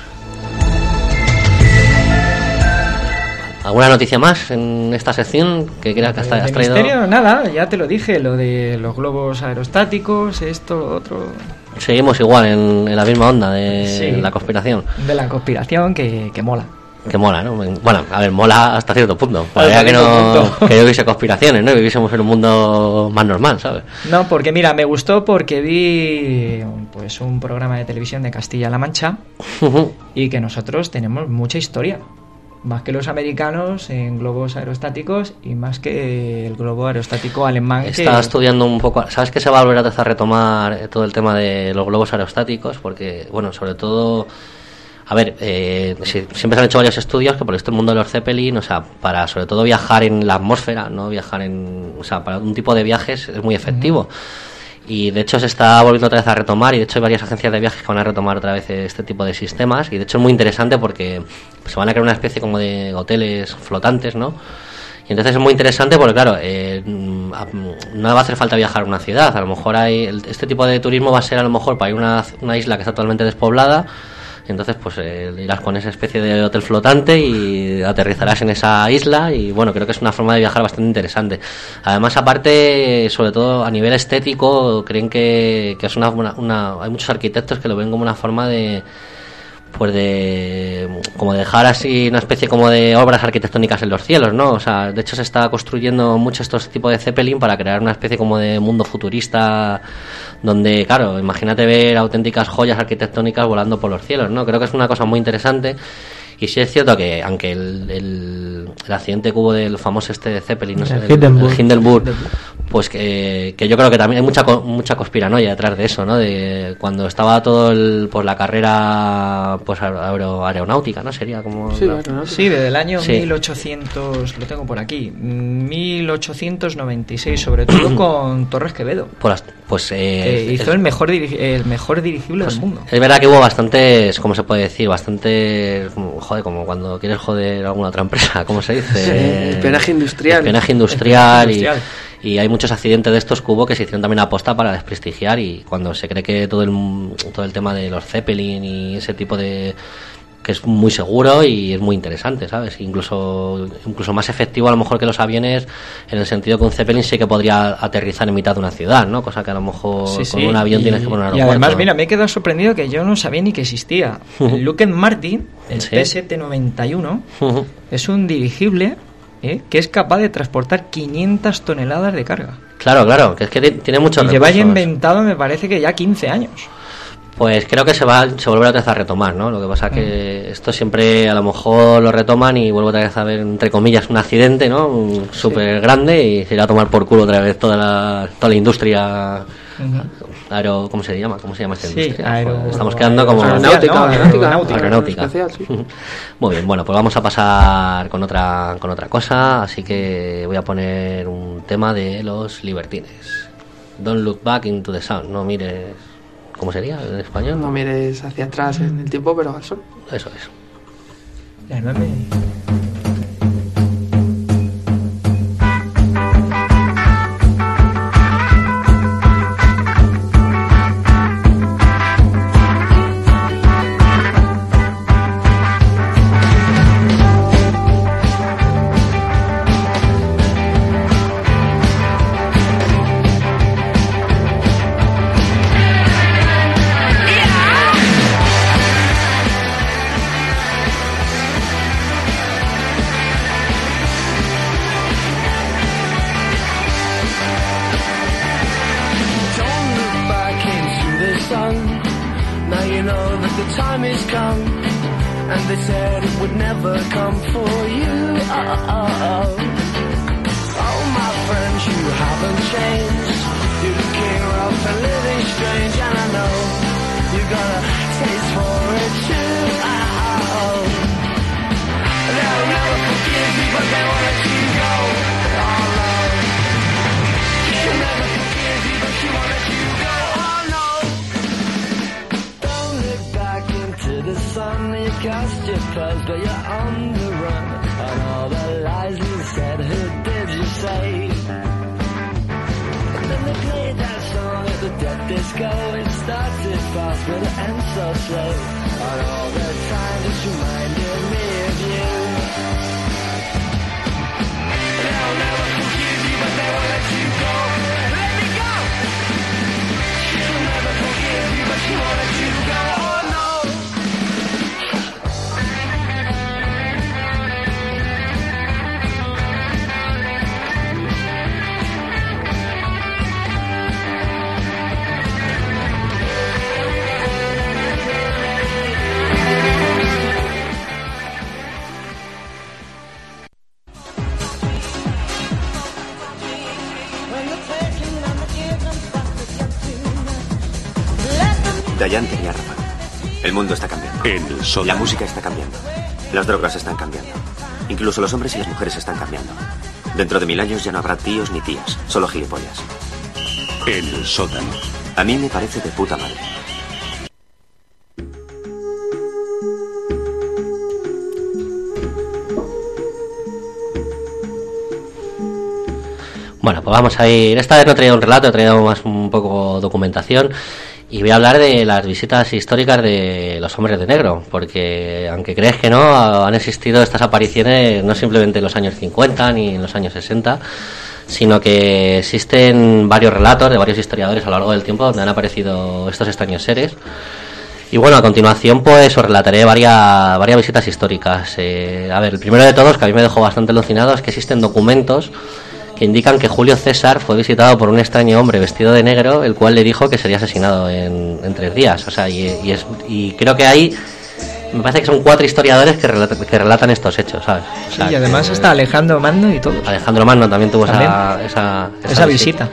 ¿Alguna noticia más en esta sección que creas que has traído? Misterio, nada, ya te lo dije, lo de los globos aerostáticos, esto, lo otro. Seguimos igual en la misma onda de la conspiración. De la conspiración que mola. Que mola, ¿no? Bueno, a ver, mola hasta cierto punto. Para que no hubiese conspiraciones, ¿no? Y viviésemos en un mundo más normal, ¿sabes? No, porque mira, me gustó porque vi pues un programa de televisión de Castilla-La Mancha y que nosotros tenemos mucha historia. Más que los americanos en globos aerostáticos y más que el globo aerostático alemán. Estaba estudiando un poco. ¿Sabes que se va a volver a retomar todo el tema de los globos aerostáticos? Porque, bueno, sobre todo... A ver, siempre se han hecho varios estudios que por esto el mundo de los Zeppelin, o sea, para sobre todo viajar en la atmósfera, no viajar o sea, para un tipo de viajes es muy efectivo. Y de hecho se está volviendo otra vez a retomar, y de hecho hay varias agencias de viajes que van a retomar otra vez este tipo de sistemas, y de hecho es muy interesante porque se van a crear una especie como de hoteles flotantes, ¿no? Y entonces es muy interesante porque, claro, no va a hacer falta viajar a una ciudad. A lo mejor este tipo de turismo va a ser a lo mejor para ir a una isla que está totalmente despoblada. Entonces, pues irás con esa especie de hotel flotante y aterrizarás en esa isla. Y bueno, creo que es una forma de viajar bastante interesante. Además, aparte, sobre todo a nivel estético, creen que es hay muchos arquitectos que lo ven como una forma de como dejar así una especie como de obras arquitectónicas en los cielos, ¿no? O sea, de hecho se está construyendo mucho estos tipos de Zeppelin para crear una especie como de mundo futurista donde, claro, imagínate ver auténticas joyas arquitectónicas volando por los cielos, ¿no? Creo que es una cosa muy interesante. Y sí es cierto que, aunque el accidente que hubo del famoso de Zeppelin, no sé, el Hindenburg, pues que yo creo que también hay mucha conspiranoia detrás de eso, ¿no? De cuando estaba todo la carrera pues aeronáutica, ¿no? Sería como... Sí, desde el año 1800, lo tengo por aquí, 1896, sobre todo con Torres Quevedo. Hizo el mejor dirigible del mundo. Es verdad que hubo bastantes, ¿cómo se puede decir? Bastantes... Joder, como cuando quieres joder a alguna otra empresa, ¿cómo se dice? Sí, espionaje industrial. Y hay muchos accidentes de estos que hubo que se hicieron también aposta para desprestigiar, y cuando se cree que todo el tema de los Zeppelin y ese tipo de... que es muy seguro y es muy interesante, ¿sabes? Incluso más efectivo a lo mejor que los aviones, en el sentido que un Zeppelin sí que podría aterrizar en mitad de una ciudad, ¿no? Cosa que a lo mejor con un avión tienes que poner un aeropuerto. Y además, mira, me he quedado sorprendido que yo no sabía ni que existía. El Lockheed Martin, el P-791, es un dirigible que es capaz de transportar 500 toneladas de carga. Claro, que es que tiene muchos recursos. Lleva ya inventado, me parece que ya 15 años. Pues creo que se volverá otra vez a retomar, ¿no? Lo que pasa que esto siempre a lo mejor lo retoman y vuelve otra vez a ver, entre comillas, un accidente, ¿no? Súper grande, y se irá a tomar por culo otra vez toda la industria ¿cómo se llama esta industria? Estamos quedando como... Aeronáutica. Especial, sí. Muy bien, bueno, pues vamos a pasar con otra cosa, así que voy a poner un tema de los Libertines. Don't look back into the sun, no mires... ¿Cómo sería en español? No mires hacia atrás en el tiempo, pero al sol. Eso es. La 9. They'll never forgive you, but they wanna keep podcast your clothes, but you're on the run. And all the lies you said, who did you say? And then they played that song at the death disco. It started fast, but it ends so slow. And all the time just reminded me of you. They'll never forgive you, but they won't let you go. Let me go! She'll never forgive you, but she won't let you go. Oh no! Dayan tenía razón. El mundo está cambiando. La música está cambiando. Las drogas están cambiando. Incluso los hombres y las mujeres están cambiando. Dentro de 1000 años ya no habrá tíos ni tías, solo gilipollas. El sótano. A mí me parece de puta madre. Bueno, pues vamos a ir. Esta vez no he traído un relato, he traído más un poco documentación. Y voy a hablar de las visitas históricas de los hombres de negro, porque aunque crees que no, han existido estas apariciones no simplemente en los años 50 ni en los años 60, sino que existen varios relatos de varios historiadores a lo largo del tiempo donde han aparecido estos extraños seres. Y bueno, a continuación pues os relataré varias visitas históricas. A ver, el primero de todos, que a mí me dejó bastante alucinado, es que existen documentos que indican que Julio César fue visitado por un extraño hombre vestido de negro, el cual le dijo que sería asesinado en 3 días. O sea, y creo que hay, me parece que son 4 historiadores que relatan estos hechos, ¿sabes? O sea, sí, y además está Alejandro Magno y todo. Alejandro Magno también tuvo esa visita.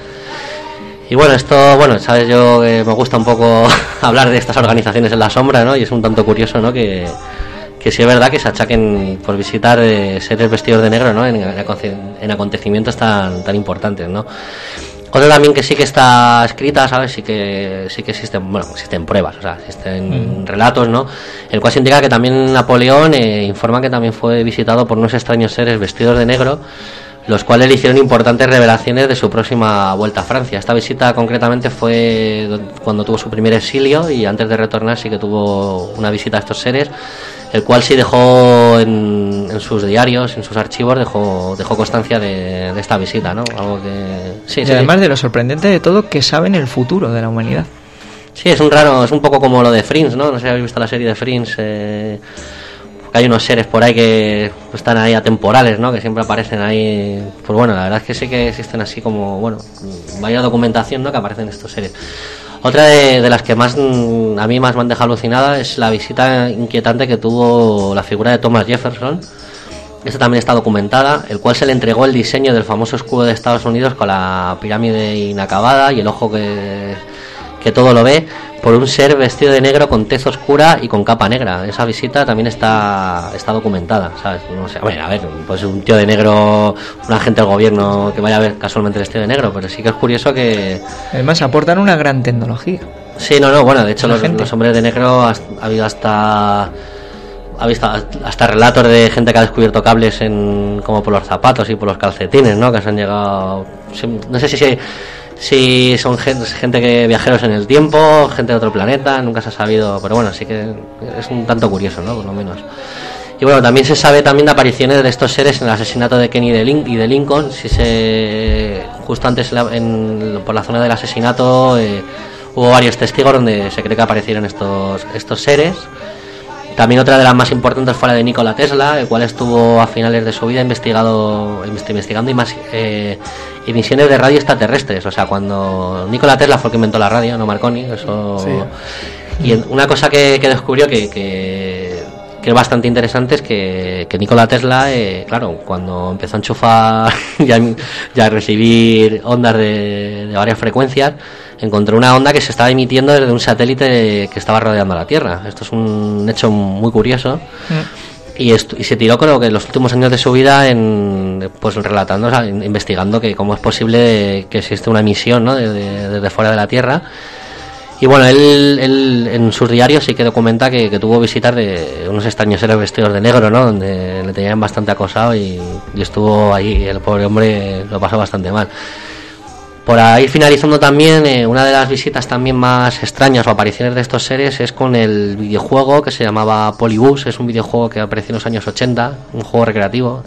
Y bueno, esto, sabes, yo me gusta un poco hablar de estas organizaciones en la sombra, ¿no? Y es un tanto curioso, ¿no? Que sí es verdad que se achaquen por visitar seres vestidos de negro, ¿no? En acontecimientos tan importantes, ¿no? Otra también que sí que está escrita, ¿sabes? Sí que existen pruebas, o sea, existen relatos, ¿no? El cual se indica que también Napoleón informa que también fue visitado por unos extraños seres vestidos de negro, los cuales le hicieron importantes revelaciones de su próxima vuelta a Francia. Esta visita concretamente fue cuando tuvo su primer exilio, y antes de retornar sí que tuvo una visita a estos seres, el cual sí dejó en sus diarios, en sus archivos, dejó constancia de esta visita, ¿no? Algo que y además de lo sorprendente de todo, que saben el futuro de la humanidad. Sí, es un poco como lo de Fringe, ¿no? No sé si habéis visto la serie de Fringe. Hay unos seres por ahí que están ahí atemporales, ¿no? Que siempre aparecen ahí. Pues bueno, la verdad es que sí que existen así como, vaya documentación, ¿no? Que aparecen estos seres. Otra de las que más a mí más me han dejado alucinada es la visita inquietante que tuvo la figura de Thomas Jefferson. Esta también está documentada, el cual se le entregó el diseño del famoso escudo de Estados Unidos con la pirámide inacabada y el ojo que todo lo ve, por un ser vestido de negro con tez oscura y con capa negra. Esa visita también está documentada, ¿sabes? No sé, a ver, pues un tío de negro, un agente del gobierno que vaya a ver casualmente vestido de negro, pero sí que es curioso que... Además aportan una gran tecnología. Sí, de hecho los hombres de negro ha habido hasta relatos de gente que ha descubierto cables como por los zapatos y por los calcetines, ¿no? Que se han llegado... No sé si son gente que viajeros en el tiempo, gente de otro planeta, nunca se ha sabido, pero bueno, sí que es un tanto curioso, ¿no? Por lo menos. Y bueno, también se sabe también de apariciones de estos seres en el asesinato de Kenny y de Lincoln. Justo antes por la zona del asesinato hubo varios testigos donde se cree que aparecieron estos seres. También otra de las más importantes fue la de Nikola Tesla, el cual estuvo a finales de su vida investigando emisiones de radio extraterrestres. O sea, cuando Nikola Tesla fue el que inventó la radio, no Marconi, eso. Sí. Y una cosa que descubrió que es bastante interesante es que Nikola Tesla, claro, cuando empezó a enchufar ya a recibir ondas de varias frecuencias, encontró una onda que se estaba emitiendo desde un satélite que estaba rodeando la Tierra. Esto es un hecho muy curioso. Y se tiró, creo que los últimos años de su vida relatando, o sea, investigando que cómo es posible que existe una emisión, ¿no? desde fuera de la Tierra. Y bueno, él en sus diarios sí que documenta que tuvo visitas de unos extraños seres vestidos de negro, ¿no? Donde le tenían bastante acosado y estuvo ahí, el pobre hombre lo pasó bastante mal. Por ahí finalizando también, una de las visitas también más extrañas o apariciones de estos seres es con el videojuego que se llamaba Polybus. Es un videojuego que apareció en los años 80, un juego recreativo.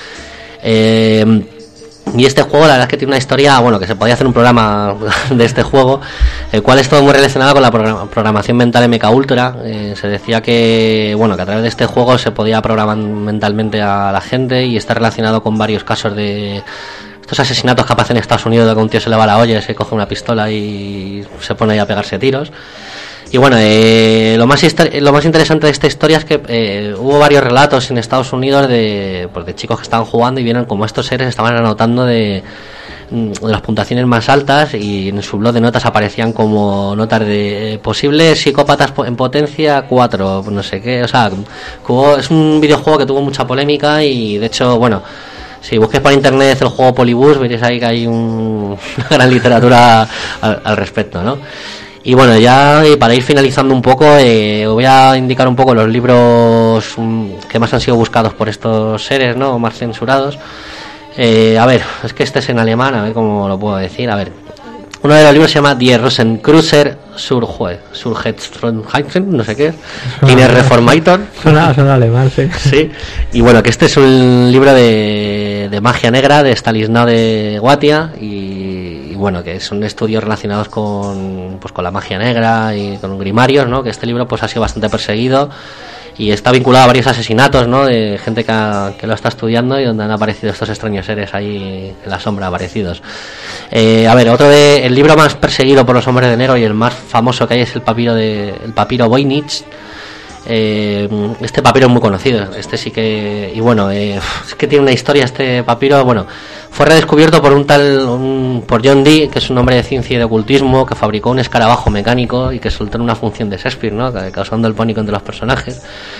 Y este juego la verdad es que tiene una historia, bueno, que se podía hacer un programa de este juego, el cual es todo muy relacionado con la programación mental MK Ultra. Se decía que, bueno, que a través de este juego se podía programar mentalmente a la gente y está relacionado con varios casos de estos asesinatos que aparecen en Estados Unidos, de que un tío se le va la olla, se coge una pistola y se pone ahí a pegarse tiros. Y bueno, lo más interesante de esta historia es que hubo varios relatos en Estados Unidos de chicos que estaban jugando y vieron como estos seres estaban anotando de las puntuaciones más altas, y en su blog de notas aparecían como notas de posibles psicópatas en potencia 4, no sé qué. O sea, es un videojuego que tuvo mucha polémica y de hecho, bueno, si busques por internet el juego Polybus veréis ahí que hay una gran literatura al respecto, ¿no? Y bueno, ya para ir finalizando un poco, voy a indicar un poco los libros que más han sido buscados por estos seres, ¿no? Más censurados. A ver, es que este es en alemán, a ver cómo lo puedo decir. A ver, uno de los libros se llama Die Rosenkreuz Surheitsfrontheiten, no sé qué, Inner Reformator. Suena alemán, sí. Sí. Y bueno, que este es un libro de magia negra de Stanislaw de Guatia y bueno, que son estudios relacionados con la magia negra y con grimarios, ¿no? Que este libro pues ha sido bastante perseguido y está vinculado a varios asesinatos, ¿no? De gente que lo está estudiando y donde han aparecido estos extraños seres ahí en la sombra aparecidos. A ver, el libro más perseguido por los hombres de negro y el más famoso que hay es el papiro Voynich. Este papiro es muy conocido, este sí que, y bueno, es que tiene una historia este papiro. Bueno, fue redescubierto por por John Dee, que es un hombre de ciencia y de ocultismo, que fabricó un escarabajo mecánico y que soltó en una función de Shakespeare, ¿no? Causando el pánico entre los personajes.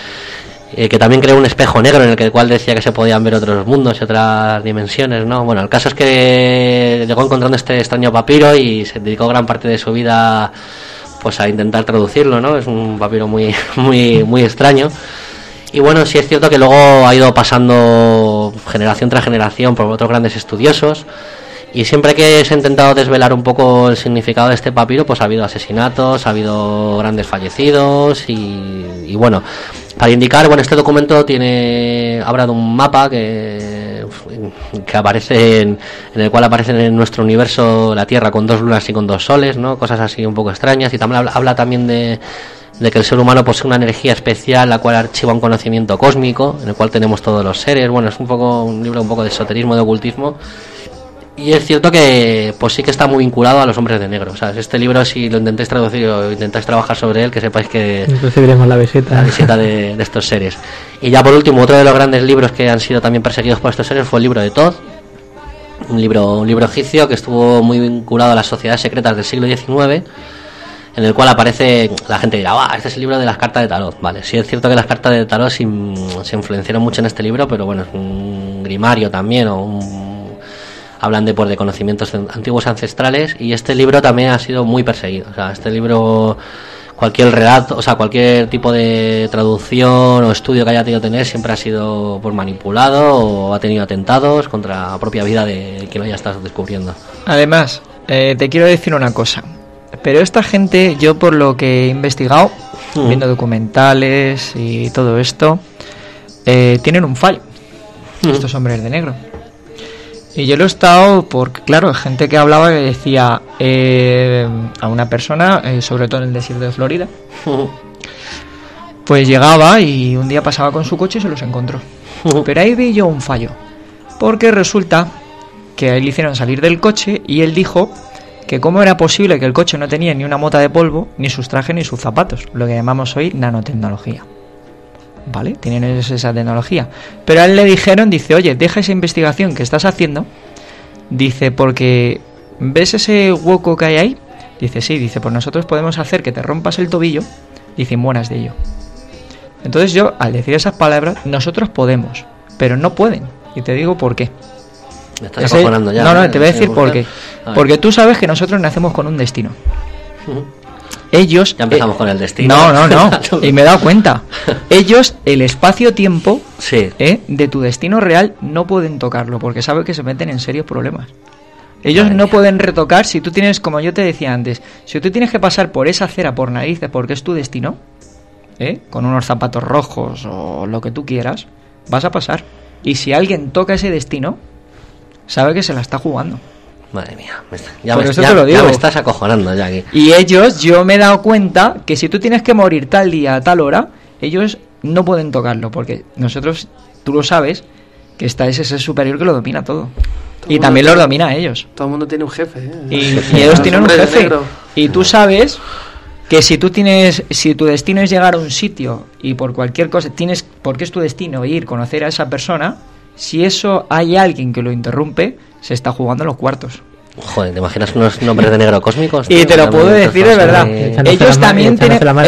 Que también creó un espejo negro en el cual decía que se podían ver otros mundos y otras dimensiones, ¿no? Bueno, el caso es que llegó encontrando este extraño papiro y se dedicó gran parte de su vida pues a intentar traducirlo, ¿no? Es un papiro muy extraño. Y bueno, sí es cierto que luego ha ido pasando generación tras generación por otros grandes estudiosos, y siempre que se ha intentado desvelar un poco el significado de este papiro, pues ha habido asesinatos, ha habido grandes fallecidos y bueno, para indicar, bueno, este documento habla de un mapa que aparece en el cual aparece en nuestro universo la Tierra con 2 lunas y con 2 soles, ¿no? Cosas así un poco extrañas, y también habla también de que el ser humano posee una energía especial la cual archiva un conocimiento cósmico en el cual tenemos todos los seres. Bueno, es un libro un poco de esoterismo, de ocultismo, y es cierto que pues sí que está muy vinculado a los hombres de negro. O sea, este libro, si lo intentáis traducir o intentáis trabajar sobre él, que sepáis que recibiremos la visita de estos seres. Y ya por último, otro de los grandes libros que han sido también perseguidos por estos seres fue el libro de Thoth, un libro egipcio que estuvo muy vinculado a las sociedades secretas del siglo XIX, en el cual aparece, la gente dirá, este es el libro de las cartas de tarot. Vale, sí es cierto que las cartas de tarot se influenciaron mucho en este libro, pero bueno, es un grimario también, hablan de conocimientos antiguos ancestrales, y este libro también ha sido muy perseguido. O sea, este libro, cualquier relato, o sea, cualquier tipo de traducción o estudio que haya tenido que tener, siempre ha sido manipulado o ha tenido atentados contra la propia vida de quien lo haya estado descubriendo. Además, te quiero decir una cosa. Pero esta gente, yo por lo que he investigado, viendo documentales y todo esto, tienen un fallo, estos hombres de negro. Y yo lo he estado porque, claro, gente que hablaba que decía a una persona, sobre todo en el desierto de Florida, pues llegaba y un día pasaba con su coche y se los encontró. Pero ahí vi yo un fallo, porque resulta que a él le hicieron salir del coche y él dijo que cómo era posible que el coche no tenía ni una mota de polvo, ni sus trajes, ni sus zapatos, lo que llamamos hoy nanotecnología. ¿Vale? Tienen esa tecnología. Pero a él le dijeron, dice, oye, deja esa investigación que estás haciendo, dice, porque ¿ves ese hueco que hay ahí? Dice, sí, dice, pues nosotros podemos hacer que te rompas el tobillo, dice, y mueras de ello. Entonces yo, al decir esas palabras, nosotros podemos, pero no pueden, y te digo por qué. Me estás acojonando ya. No, te voy a decir por qué. Porque tú sabes que nosotros nacemos con un destino. ellos... Ya empezamos con el destino. No. Y me he dado cuenta. Ellos, el espacio-tiempo sí. De tu destino real, no pueden tocarlo, porque saben que se meten en serios problemas. Ellos no pueden retocar, si tú tienes, como yo te decía antes, si tú tienes que pasar por esa acera por narices porque es tu destino, con unos zapatos rojos o lo que tú quieras, vas a pasar. Y si alguien toca ese destino, sabe que se la está jugando. Madre mía, ya me estás acojonando ya aquí. Y ellos, yo me he dado cuenta que si tú tienes que morir tal día a tal hora, ellos no pueden tocarlo, porque nosotros, tú lo sabes, que está ese ser superior que lo domina todo. Y también los domina a ellos. Todo el mundo tiene un jefe. Y ellos tienen un jefe. Y tú sabes que si tu destino es llegar a un sitio y por cualquier cosa porque es tu destino ir, conocer a esa persona, si eso hay alguien que lo interrumpe, se está jugando en los cuartos. Joder, ¿te imaginas unos nombres de negro cósmicos? Y te lo puedo decir de verdad. Ellos también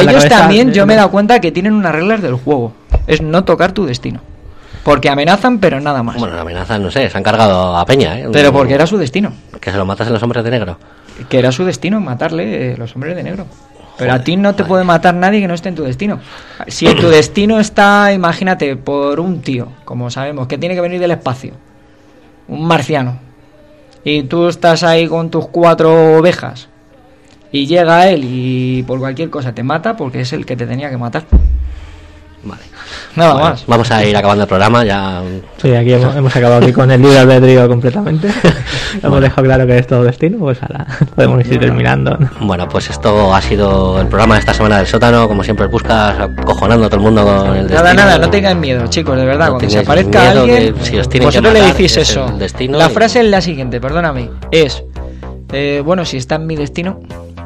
yo me he dado cuenta que tienen unas reglas del juego. Es no tocar tu destino. Porque amenazan, pero nada más. Bueno, amenazan, no sé, se han cargado a Peña, Pero porque era su destino. Que se lo matas en los hombres de negro. Que era su destino matarle los hombres de negro. Pero a ti no te puede matar nadie que no esté en tu destino. Si en tu destino está, imagínate, por un tío, como sabemos, que tiene que venir del espacio, un marciano, y tú estás ahí con tus 4 ovejas, y llega él y por cualquier cosa te mata porque es el que te tenía que matar. Vale. Nada más. Vamos a ir acabando el programa ya. Sí, aquí hemos acabado aquí con el libre albedrío completamente. Hemos dejado claro que es todo destino, pues ahora podemos ir terminando. Bueno, pues esto ha sido el programa de esta semana del sótano. Como siempre, buscas acojonando a todo el mundo con el destino. Nada, no tengan miedo, chicos, de verdad. Cuando se aparezca alguien, si vosotros le decís eso. La frase es la siguiente, perdóname. Es, bueno, si está en mi destino,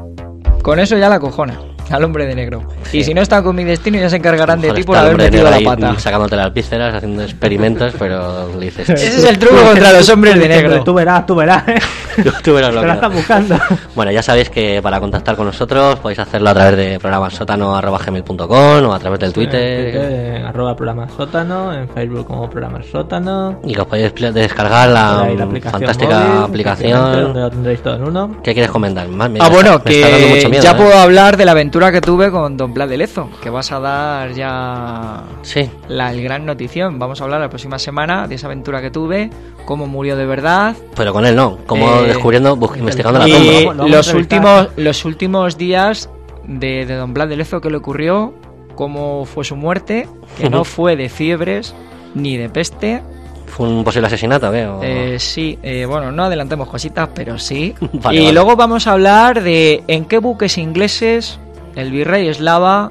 con eso ya la acojona al hombre de negro. Sí. Y si no está con mi destino, ya se encargarán de ti por haber metido la pata. Sacándote las vísceras, haciendo experimentos, pero le dices... Ese es el truco contra los hombres de negro. Tú verás. Tú verás lo que la estás buscando. Bueno, ya sabéis que para contactar con nosotros podéis hacerlo a través de programasótano@gmail.com o a través del Twitter. En @programasótano, en Facebook como programasótano. Y que os podéis descargar la fantástica aplicación. Donde lo tendréis todo en uno. ¿Qué quieres comentar? Bueno, que ya puedo hablar de la aventura que tuve con Don Blas de Lezo, que vas a dar ya el gran notición. Vamos a hablar la próxima semana de esa aventura que tuve, cómo murió de verdad. Pero con él no, cómo descubriendo, investigando la tumba. Y los últimos días de Don Blas de Lezo, qué le ocurrió, cómo fue su muerte, que no fue de fiebres ni de peste. ¿Fue un posible asesinato, veo? Sí, bueno, no adelantemos cositas, pero sí. Vale. Luego vamos a hablar de en qué buques ingleses el virrey Eslava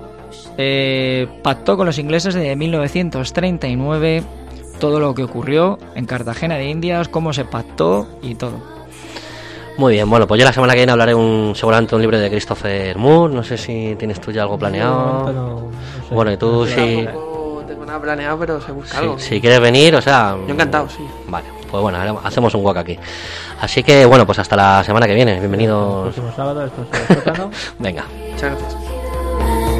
pactó con los ingleses de 1939, todo lo que ocurrió en Cartagena de Indias, cómo se pactó y todo. Muy bien, bueno, pues yo la semana que viene hablaré seguramente un libro de Christopher Moore, no sé si tienes tú ya algo planeado. No sé. Bueno, y tú sí... Tengo nada planeado, pero se busca algo. Si quieres venir, o sea... Yo encantado, sí. Vale, pues bueno, hacemos un walk aquí. Así que, bueno, pues hasta la semana que viene. Bienvenidos. El próximo sábado, esto es el sótano. Venga. Muchas gracias.